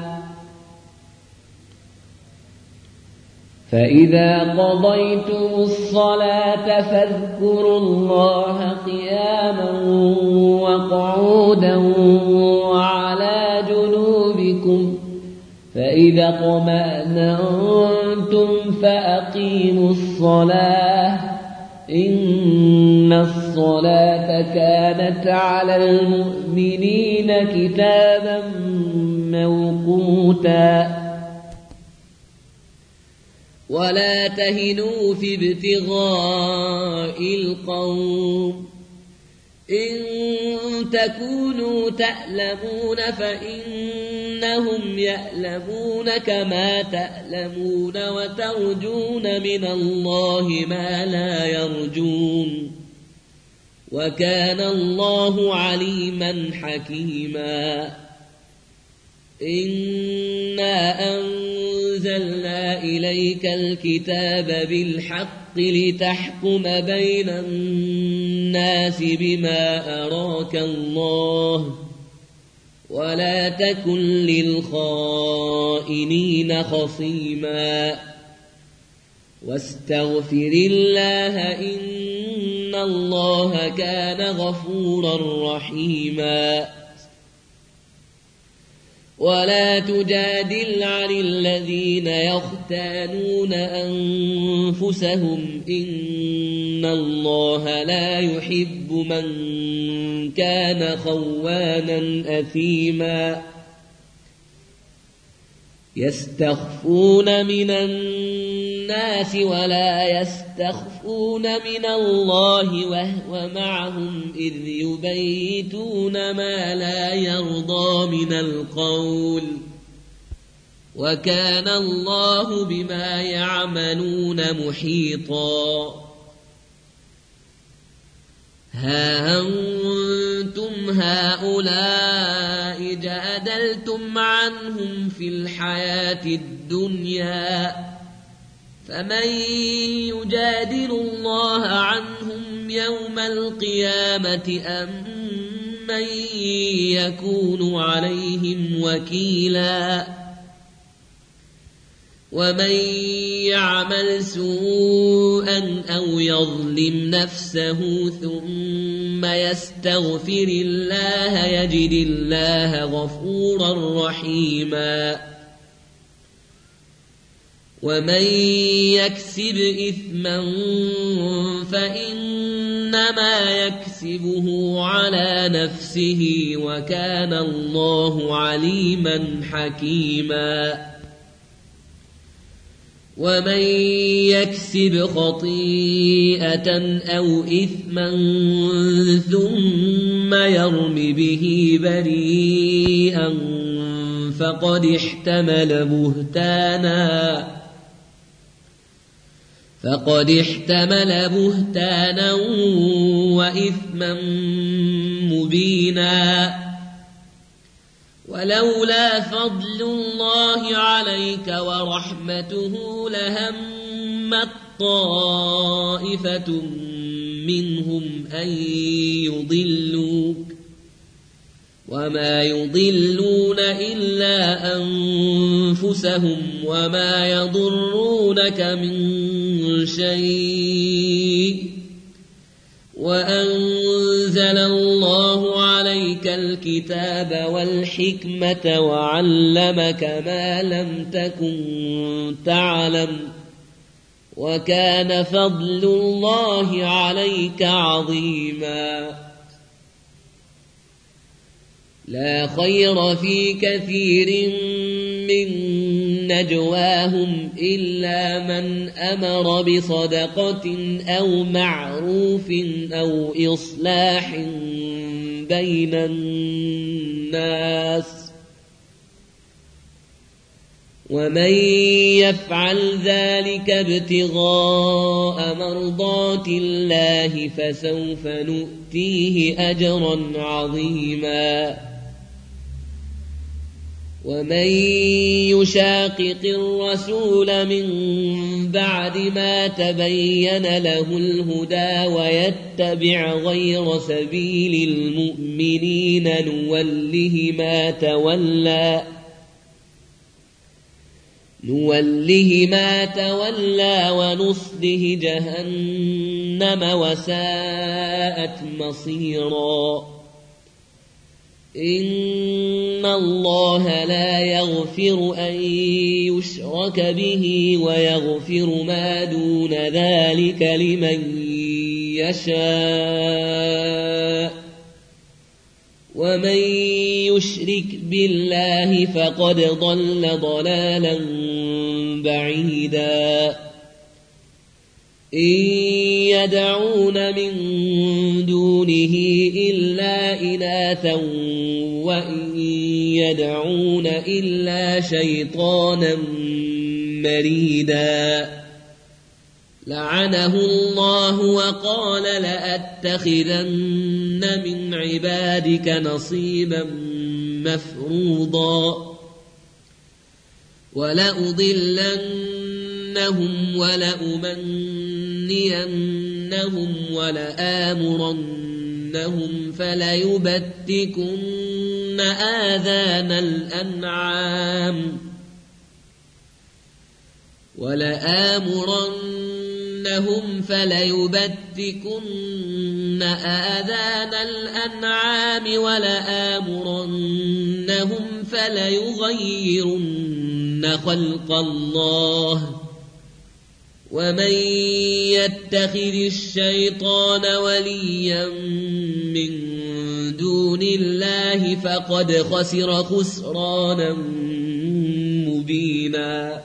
فإذا قضيتم الصلاة فاذكروا الله قياما وقعودا وعلى جنوبكم فإذا اطمأننتم فأقيموا الصلاة إن الصلاة كانت على المؤمنين كتابا موقوتا ولا تهنوا في ابتغاء القوم إن تكونوا تألمون فإنهم يألمون كما تألمون وترجون من الله ما لا يرجون وكان الله عليما حكيما إنا أنزلنا إليك الكتاب بالحق لتحكم بين الناس بما أراك الله ولا تكن للخائنين خصيما واستغفر الله إن الله كان غفورا رحيما ولا تجادل عن الذين يختانون أنفسهم إن الله لا يحب من كان خوانا أثيما يستخفون من الناس ولا يستخفون من الله وهو معهم إذ يبيتون ما لا يرضى من القول وكان الله بما يعملون محيطا ها أنتم هؤلاء جادلتم عنهم في الحياة الدنيا فمن يجادل الله عنهم يوم القيامة أم من يكون عليهم وكيلا ومن يعمل سوءا أو يظلم نفسه ثم يستغفر الله يجد الله غفورا رحيما ومن يكسب إثما فإنما يكسبه على نفسه وكان الله عليما حكيما ومن يكسب خطيئة أو إثما ثم يرم به بريئا فقد احتمل بهتانا فقد احتمل بهتانا وإثما مبينا ولولا فضل الله عليك ورحمته لهمت طائفة منهم أن يضلوك وما يضلون إلا أنفسهم وما يضرونك من شيء وأنزل الله عليك الكتاب والحكمة وعلمك ما لم تكن تعلم وكان فضل الله عليك عظيما لا خير في كثير من نجواهم إلا من أمر بصدقة أو معروف أو إصلاح بين الناس ومن يفعل ذلك ابتغاء مرضات الله فسوف نؤتيه أجرا عظيما ومن يشاقق الرسول من بعد ما تبين له الهدى ويتبع غير سبيل المؤمنين نوله ما تولى نوله ما تولى ونصله جهنم وساءت مصيرا إن الله لا يغفر أن يشرك به ويغفر ما دون ذلك لمن يشاء ومن يشرك بالله فقد ضل ضلالا بعيدا إن يدعون من دونه إلا إناثا وإن يدعون إلا شيطانا مريدا لعنه الله وقال لأتخذن من عبادك نصيبا مفروضا ولأضلنهم ولأمنينهم ولآمرنهم فليبتكن آذان الأنعام ولآمرنهم فليبتكن آذان الأنعام ولآمرنهم فليغيرن خلق الله ومن يتخذ الشيطان وليا من دون الله فقد خسر خسرانا مبينا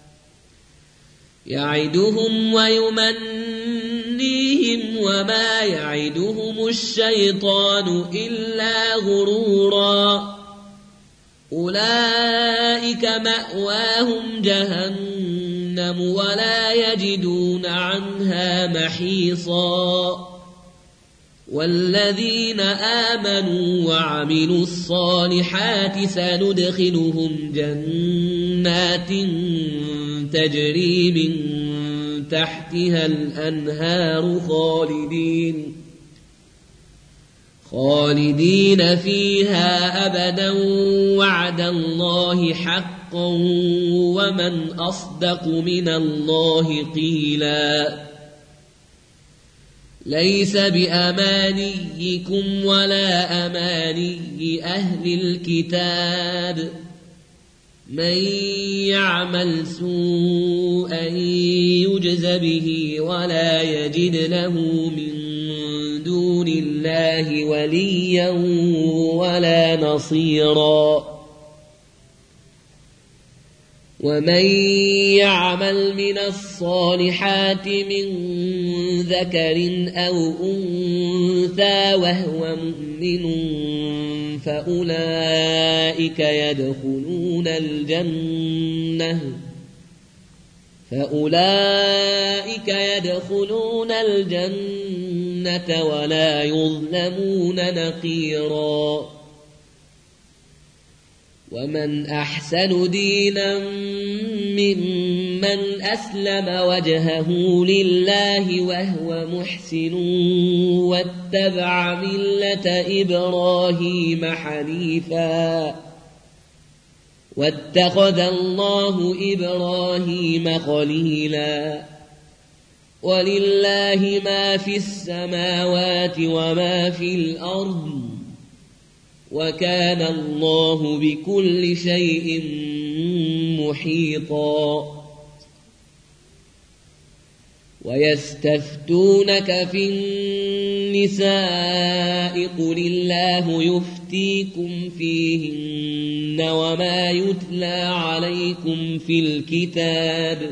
يعدهم ويمنيهم وما يعدهم الشيطان إلا غرورا أولئك مأواهم جهنم ولا يجدون عنها محيصا والذين آمنوا وعملوا الصالحات سندخلهم جنات تجري من تحتها الأنهار خالدين خالدين فيها أبدا وعد الله حقا ومن أصدق من الله قيلا ليس بأمانيكم ولا أماني أهل الكتاب من يعمل سوءا يجز به ولا يجد له من دون الله وليا ولا نصيرا ومن يعمل من الصالحات من ذكر أو أنثى وهو مؤمن فأولئك يدخلون الجنة فأولئك يدخلون الجنة ولا يظلمون نقيرا ومن أحسن دينا ممن أسلم وجهه لله وهو محسن واتبع ملة إبراهيم حنيفا واتخذ الله إبراهيم خليلا ولله ما في السماوات وما في الأرض وكان الله بكل شيء محيطا ويستفتونك في النساء قل الله يفتيكم فيهن وما يتلى عليكم في الكتاب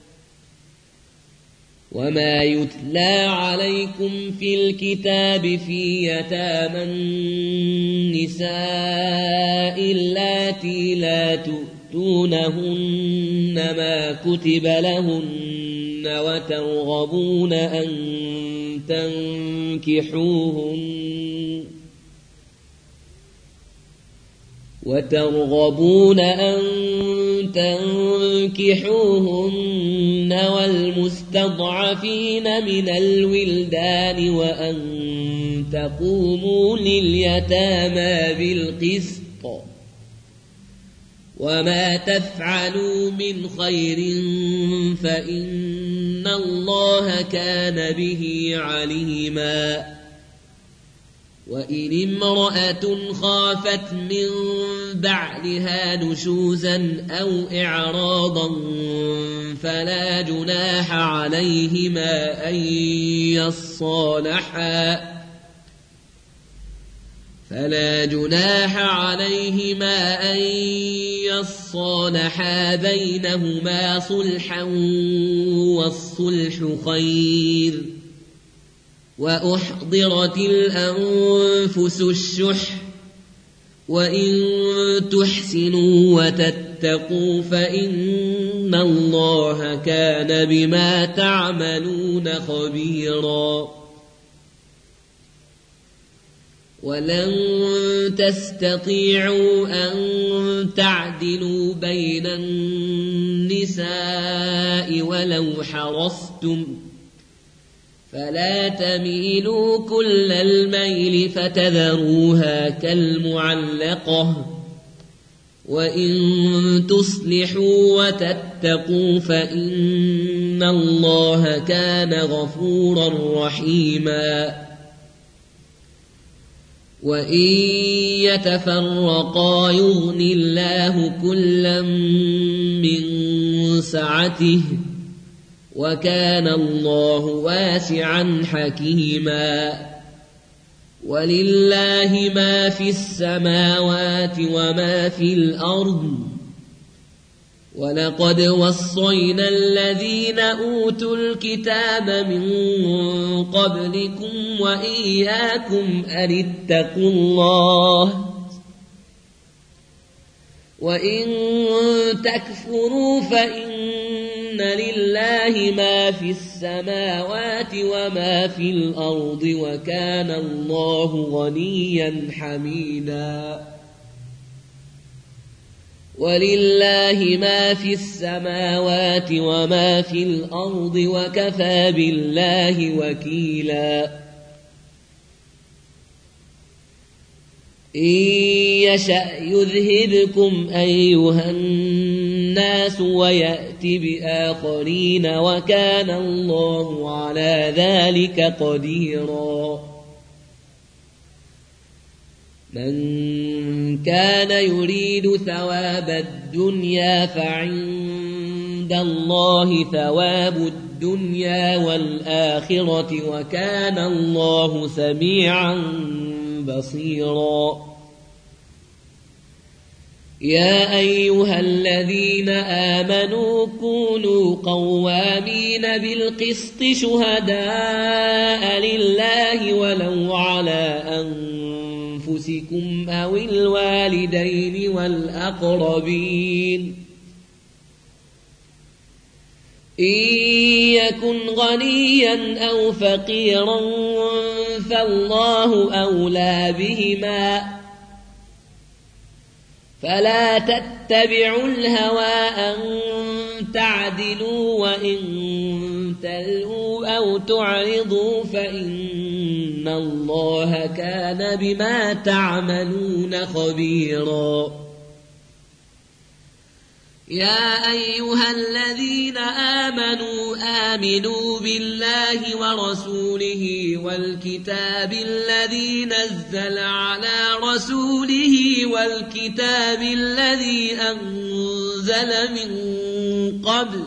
وما يتلى عليكم في الكتاب في يتامى النساء اللاتي لا تؤتونهن ما كتب لهن وترغبون أن تنكحوهن وترغبون أن تنكحوهن والمستضعفين من الولدان وأن تقوموا لليتامى بالقسط وما تفعلوا من خير فإن الله كان به عليما وإن امرأة خافت من بعدها نشوزا أو إعراضا فلا جناح عليهما أن يصالحا فلا جناح عليهما أن يصالحا بينهما صلحا والصلح خير وأحضرت الأنفس الشح وإن تحسنوا وتتقوا فإن الله كان بما تعملون خبيرا ولن تستطيعوا أن تعدلوا بين النساء ولو حرصتم فلا تميلوا كل الميل فتذروها كالمعلقة وإن تصلحوا وتتقوا فإن الله كان غفورا رحيما وإن يتفرقا يغن الله كلا من سعته وكان الله واسعا حكيما ولله ما في السماوات وما في الأرض ولقد وصينا الذين أوتوا الكتاب من قبلكم وإياكم أن اتقوا الله وإن تكفروا فإن لله ما في السماوات وما في الأرض وكان الله غنيا حميدا ولله ما في السماوات وما في الأرض وكفى بالله وكيلا إن يشأ يذهبكم أيها الناس ويأت بآخرين وكان الله على ذلك قديرا من كان يريد ثواب الدنيا فعند الله ثواب الدنيا والآخرة وكان الله سميعا بصيرا يا أيها الذين آمنوا كونوا قوامين بالقسط شهداء لله ولو على أنفسكم أو الوالدين والأقربين إن يكن غنيا أو فقيرا فالله أولى بهما فلا تتبعوا الهوى أن تعدلوا وإن تلووا أو تعرضوا فإن الله كان بما تعملون خبيرا. يا أيها الذين آمنوا آمنوا بالله ورسوله والكتاب الذي نزل على رسوله والكتاب الذي أنزل من قبل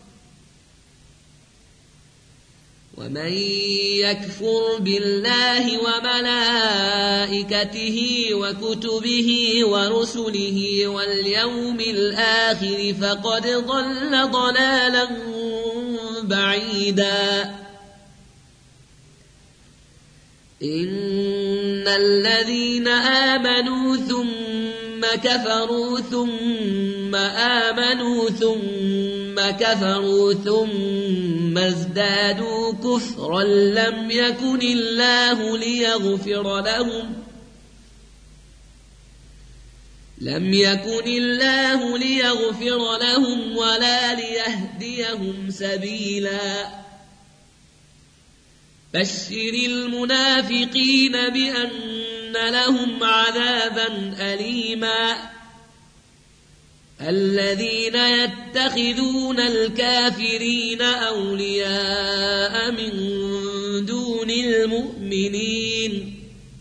ومن يكفر بالله وملائكته وكتبه ورسله واليوم الآخر فقد ضل ضلالا بعيدا. إن الذين آمنوا ثم كفروا ثم آمنوا ثم كفروا ثم ازدادوا كفرا لم يكن الله ليغفر لهم لم يكن الله ليغفر لهم ولا ليهديهم سبيلا. بشر المنافقين بأن لهم عذابا أليما. الذين يتخذون الكافرين أولياء من دون المؤمنين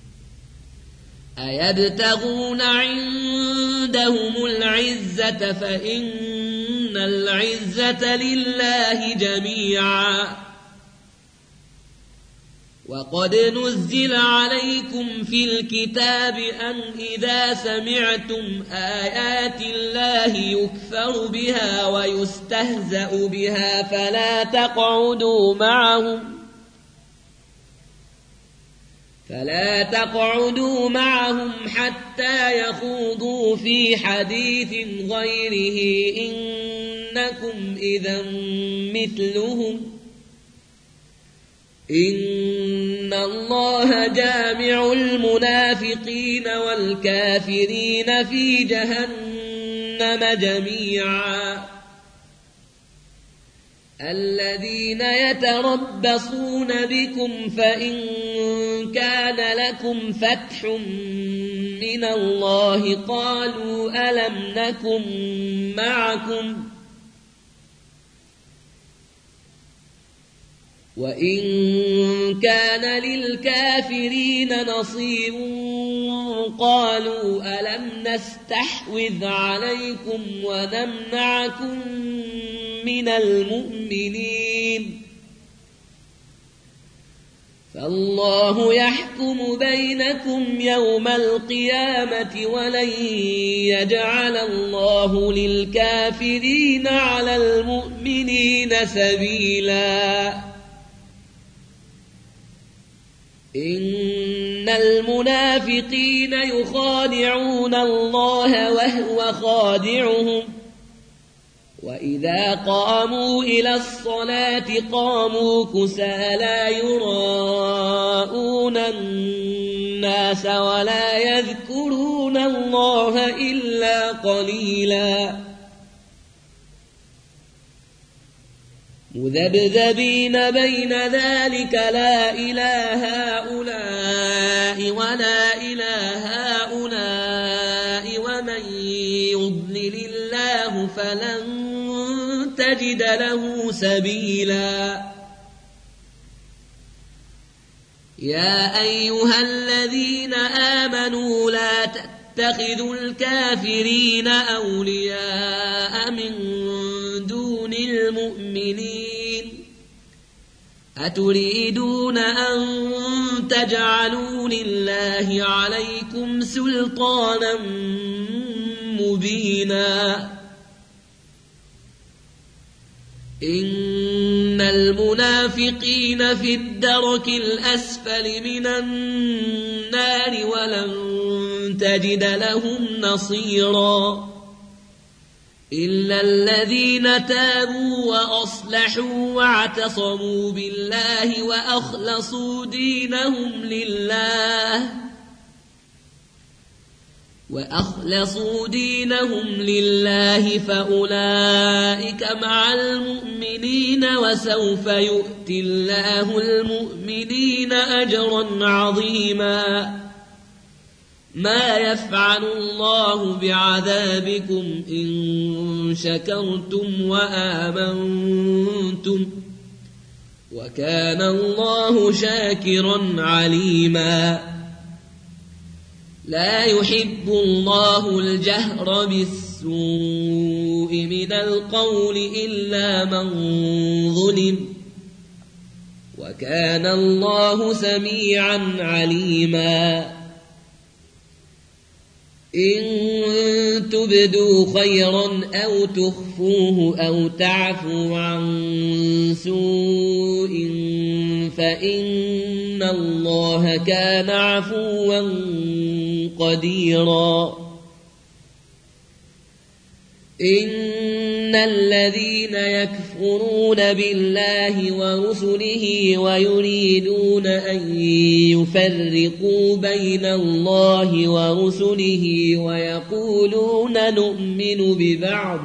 أيبتغون عندهم العزة فإن العزة لله جميعا. وقد نزل عليكم في الكتاب أن إذا سمعتم آيات الله يكفر بها ويستهزأ بها فلا تقعدوا معهم فلا تقعدوا معهم حتى يخوضوا في حديث غيره إنكم إذا مثلهم إن الله جامع المنافقين والكافرين في جهنم جميعا. الذين يتربصون بكم فإن كان لكم فتح من الله قالوا ألم نكن معكم وإن كان للكافرين نصيب قالوا ألم نستحوذ عليكم ونمنعكم من المؤمنين فالله يحكم بينكم يوم القيامة ولن يجعل الله للكافرين على المؤمنين سبيلا. إن المنافقين يخادعون الله وهو خادعهم وإذا قاموا إلى الصلاة قاموا كسالى يراءون الناس ولا يذكرون الله إلا قليلا. مذبذبين بين ذلك لا إله هؤلاء ولا إله هؤلاء ومن يضلل الله فلن تجد له سبيلا. يا أيها الذين آمنوا لا تتخذوا الكافرين أولياء من دون المؤمنين أتريدون أن تجعلوا لله عليكم سلطانا مبينا. إن المنافقين في الدرك الأسفل من النار ولن تجد لهم نصيرا إلا الذين تابوا وأصلحوا واعتصموا بالله وأخلصوا دينهم لله وأخلصوا دينهم لله فأولئك مع المؤمنين وسوف يؤتي الله المؤمنين أجرا عظيما ما يفعل الله بعذابكم إن شكرتم وآمنتم وكان الله شاكرا عليما لا يحب الله الجهر بالسوء من القول إلا من ظلم وكان الله سميعا عليما إن تبدوا خيرا أو تخفوه أو تعفوا عن سوء فإن الله كان عفوا قديرا إن الذين يكفرون بالله ورسله ويريدون أن يفرقوا بين الله ورسله ويقولون نؤمن ببعض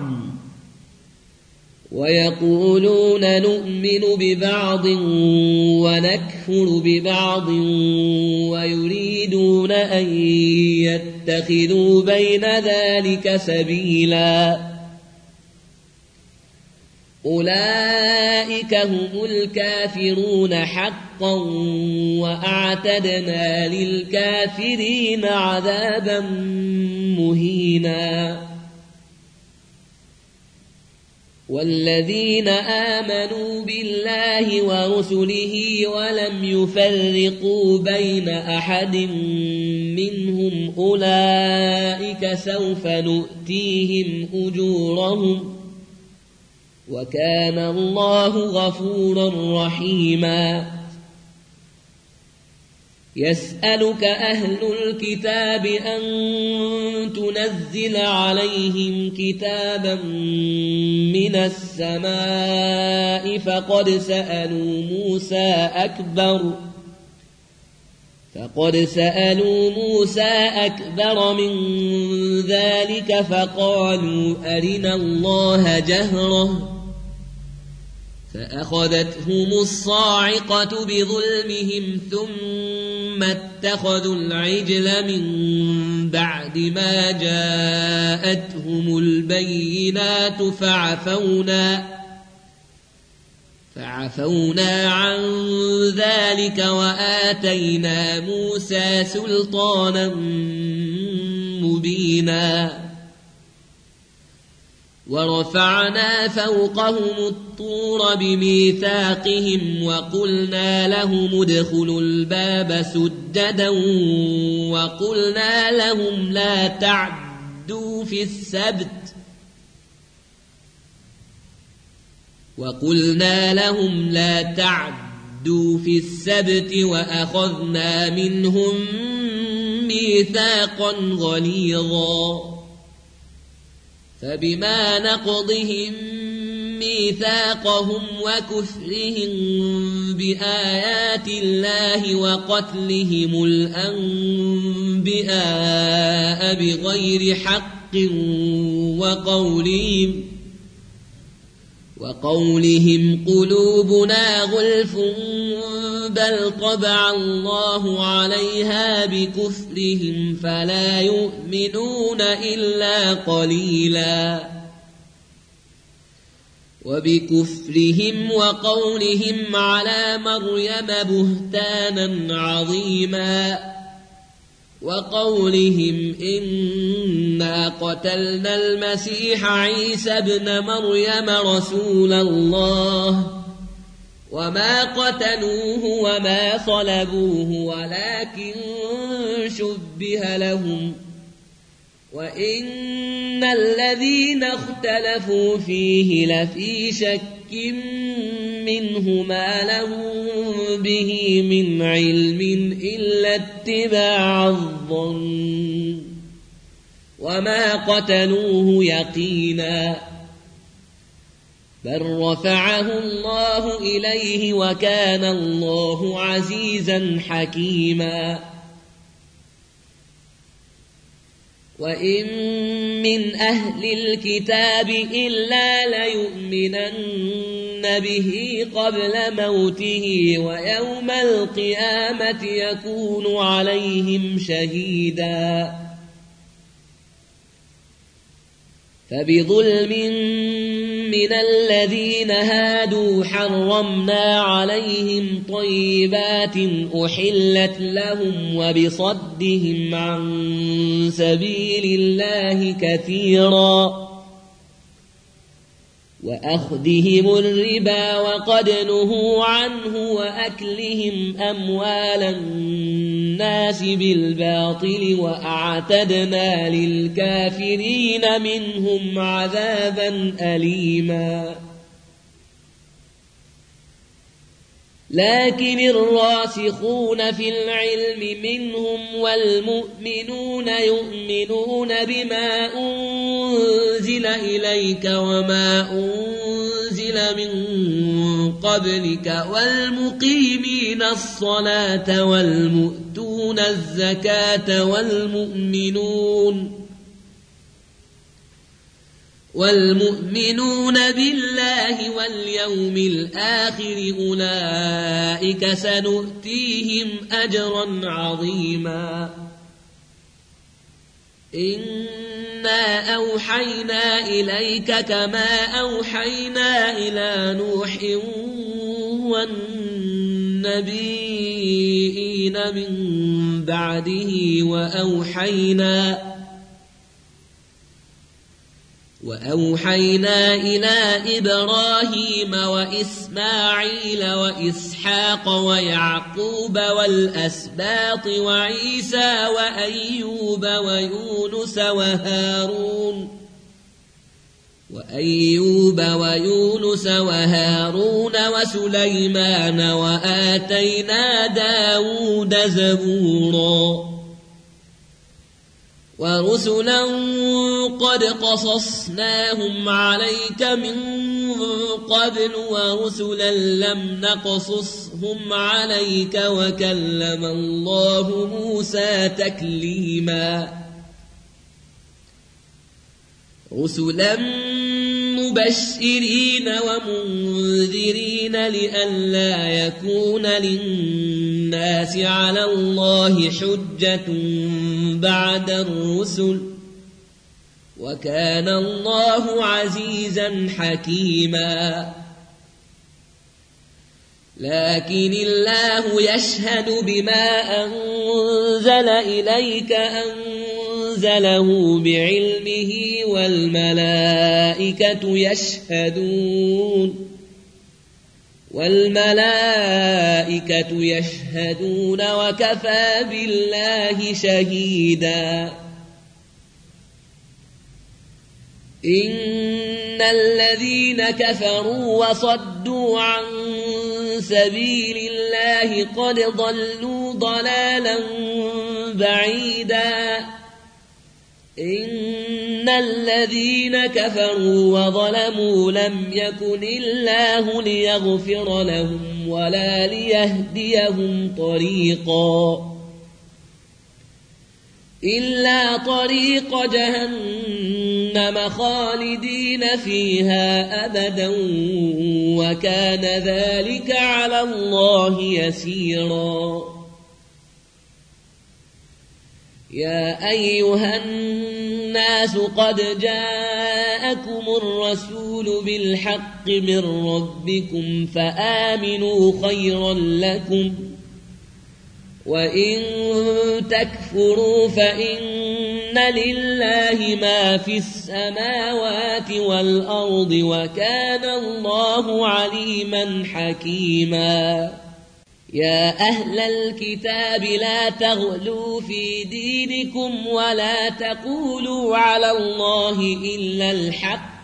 ويقولون نؤمن ببعض ونكفر ببعض ويريدون أن يتخذوا بين ذلك سبيلا أولئك هم الكافرون حقا وأعتدنا للكافرين عذابا مهينا والذين آمنوا بالله ورسله ولم يفرقوا بين أحد منهم أولئك سوف نؤتيهم أجورهم وكان الله غفورا رحيما يسألك أهل الكتاب أن تنزل عليهم كتابا من السماء فقد سألوا موسى أكبر فقد سألوا موسى أكبر من ذلك فقالوا أرنا الله جهرة فأخذتهم الصاعقة بظلمهم ثم اتخذوا العجل من بعد ما جاءتهم البينات فعفونا فعفونا عن ذلك وآتينا موسى سلطانا مبينا ورفعنا فوقهم الطور بميثاقهم وقلنا لهم ادخلوا الباب سددا وقلنا لهم لا تعدوا في السبت وقلنا لهم لا تعدوا في السبت وأخذنا منهم ميثاقا غليظا فبما نقضهم ميثاقهم وكفرهم بآيات الله وقتلهم الأنبياء بغير حق وقولهم وقولهم قلوبنا غلف بل طبع الله عليها بكفرهم فلا يؤمنون إلا قليلا وبكفرهم وقولهم على مريم بهتانا عظيما وقولهم إنا قتلنا المسيح عيسى ابن مريم رسول الله وما قتلوه وما صلبوه ولكن شبه لهم وإن الذين اختلفوا فيه لفي شك منه ما لهم به من علم إلا اتباع الظن وما قتلوه يقينا بل رفعه الله إليه وكان الله عزيزا حكيما وإن من أهل الكتاب إلا ليؤمنن به قبل موته ويوم القيامة يكون عليهم شهيدا فبظلم من الذين هادوا حرمنا عليهم طيبات أحلت لهم وبصدهم عن سبيل الله كثيرا وأخذهم الربا وقد نهوا عنه وأكلهم أموال الناس بالباطل وأعتدنا للكافرين منهم عذابا أليما لكن الراسخون في العلم منهم والمؤمنون يؤمنون بما أنزل إليك وما أنزل من قبلك والمقيمين الصلاة والمؤتون الزكاة والمؤمنون والمؤمنون بالله واليوم الآخر أولئك سنؤتيهم أجرا عظيما إنا أوحينا إليك كما أوحينا إلى نوح والنبيين من بعده وأوحينا وأوحينا إلى إبراهيم وإسماعيل وإسحاق ويعقوب والأسباط وعيسى وأيوب ويونس وهارون وأيوب ويونس وهارون وسليمان وآتينا داود زبورا ورسلا قد قصصناهم عليك من قبل ورسلا لم نقصصهم عليك وكلم الله موسى تكليما رسلا مبشرين ومنذرين لئلا يكون للناس على الله حجة بعد الرسل وكان الله عزيزا حكيما لكن الله يشهد بما أنزل إليك أنزله بعلمه والملائكة يشهدون والملائكة يشهدون وكفى بالله شهيدا إن الذين كفروا وصدوا عن سبيل الله قد ضلوا ضلالا بعيدا إن الذين كفروا وظلموا لم يكن الله ليغفر لهم ولا ليهديهم طريقا إلا طريق جهنم خالدين فيها أبدا وكان ذلك على الله يسيرا يا أيها الناس قد جاءكم الرسول بالحق من ربكم فآمنوا خيرا لكم وإن تكفروا فإن لله ما في السماوات والأرض وكان الله عليما حكيما يا أهل الكتاب لا تغلوا في دينكم ولا تقولوا على الله إلا الحق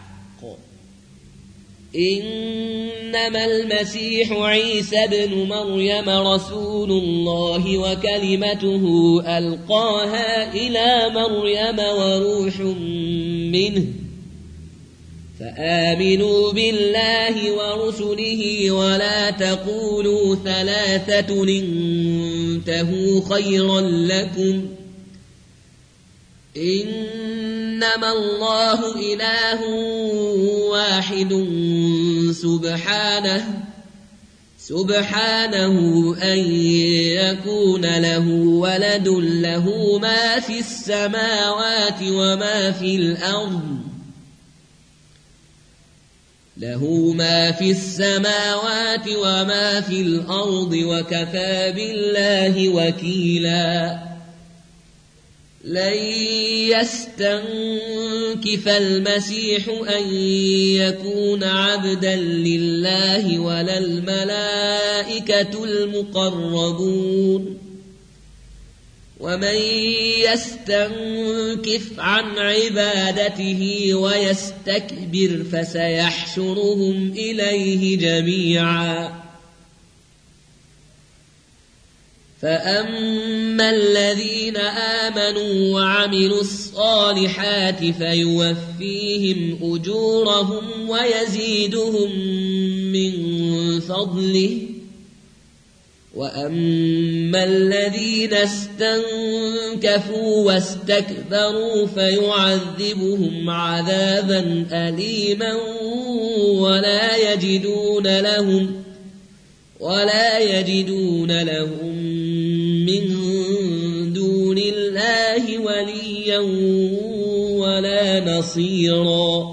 إنما المسيح عيسى ابن مريم رسول الله وكلمته ألقاها إلى مريم وروح منه فآمنوا بالله ورسله ولا تقولوا ثلاثة، 'انتهوا خيرا لكم إنما الله إله واحد سبحانه سبحانه أن يكون له ولد له ما في السماوات وما في الأرض له ما في السماوات وما في الأرض وكفى بالله وكيلا لن يستنكف المسيح أن يكون عبدا لله ولا الملائكة المقربون ومن يستنكف عن عبادته ويستكبر فسيحشرهم إليه جميعا فأما الذين آمنوا وعملوا الصالحات فيوفيهم أجورهم ويزيدهم من فضله وأما الذين استنكفوا واستكبروا فيعذبهم عذابا أليما ولا يجدون لهم ولا يجدون لهم من دون الله وليا ولا نصيرا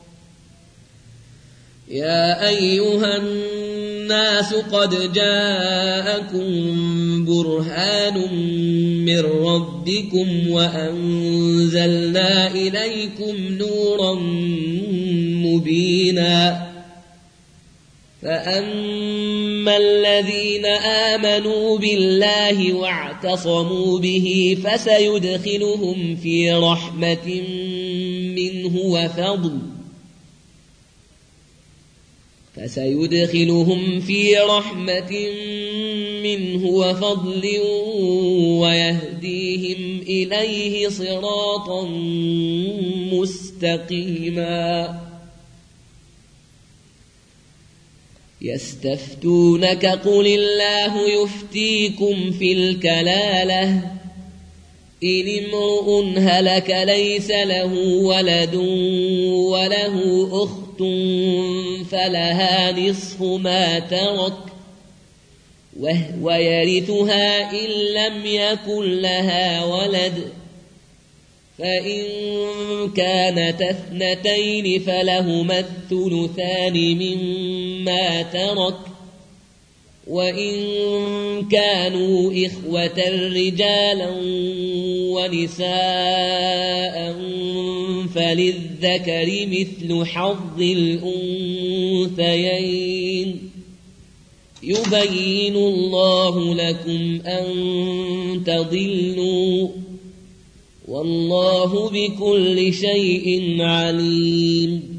يا أيها الناس قد جاءكم برهان من ربكم وأنزلنا إليكم نورا مبينا فأما الذين آمنوا بالله واعتصموا به فسيدخلهم في رحمة منه وفضل فسيدخلهم في رحمة منه وفضل ويهديهم إليه صراطا مستقيما يستفتونك قل الله يفتيكم في الكلالة إن امرؤ هلك ليس له ولد وله أخت فلها نصف ما ترك وهو يرثها إن لم يكن لها ولد فإن كانت اثنتين فلهما الثلثان مما ترك وإن كانوا إخوة رجالا ونساء فللذكر مثل حظ الأنثيين يبين الله لكم أن تضلوا والله بكل شيء عليم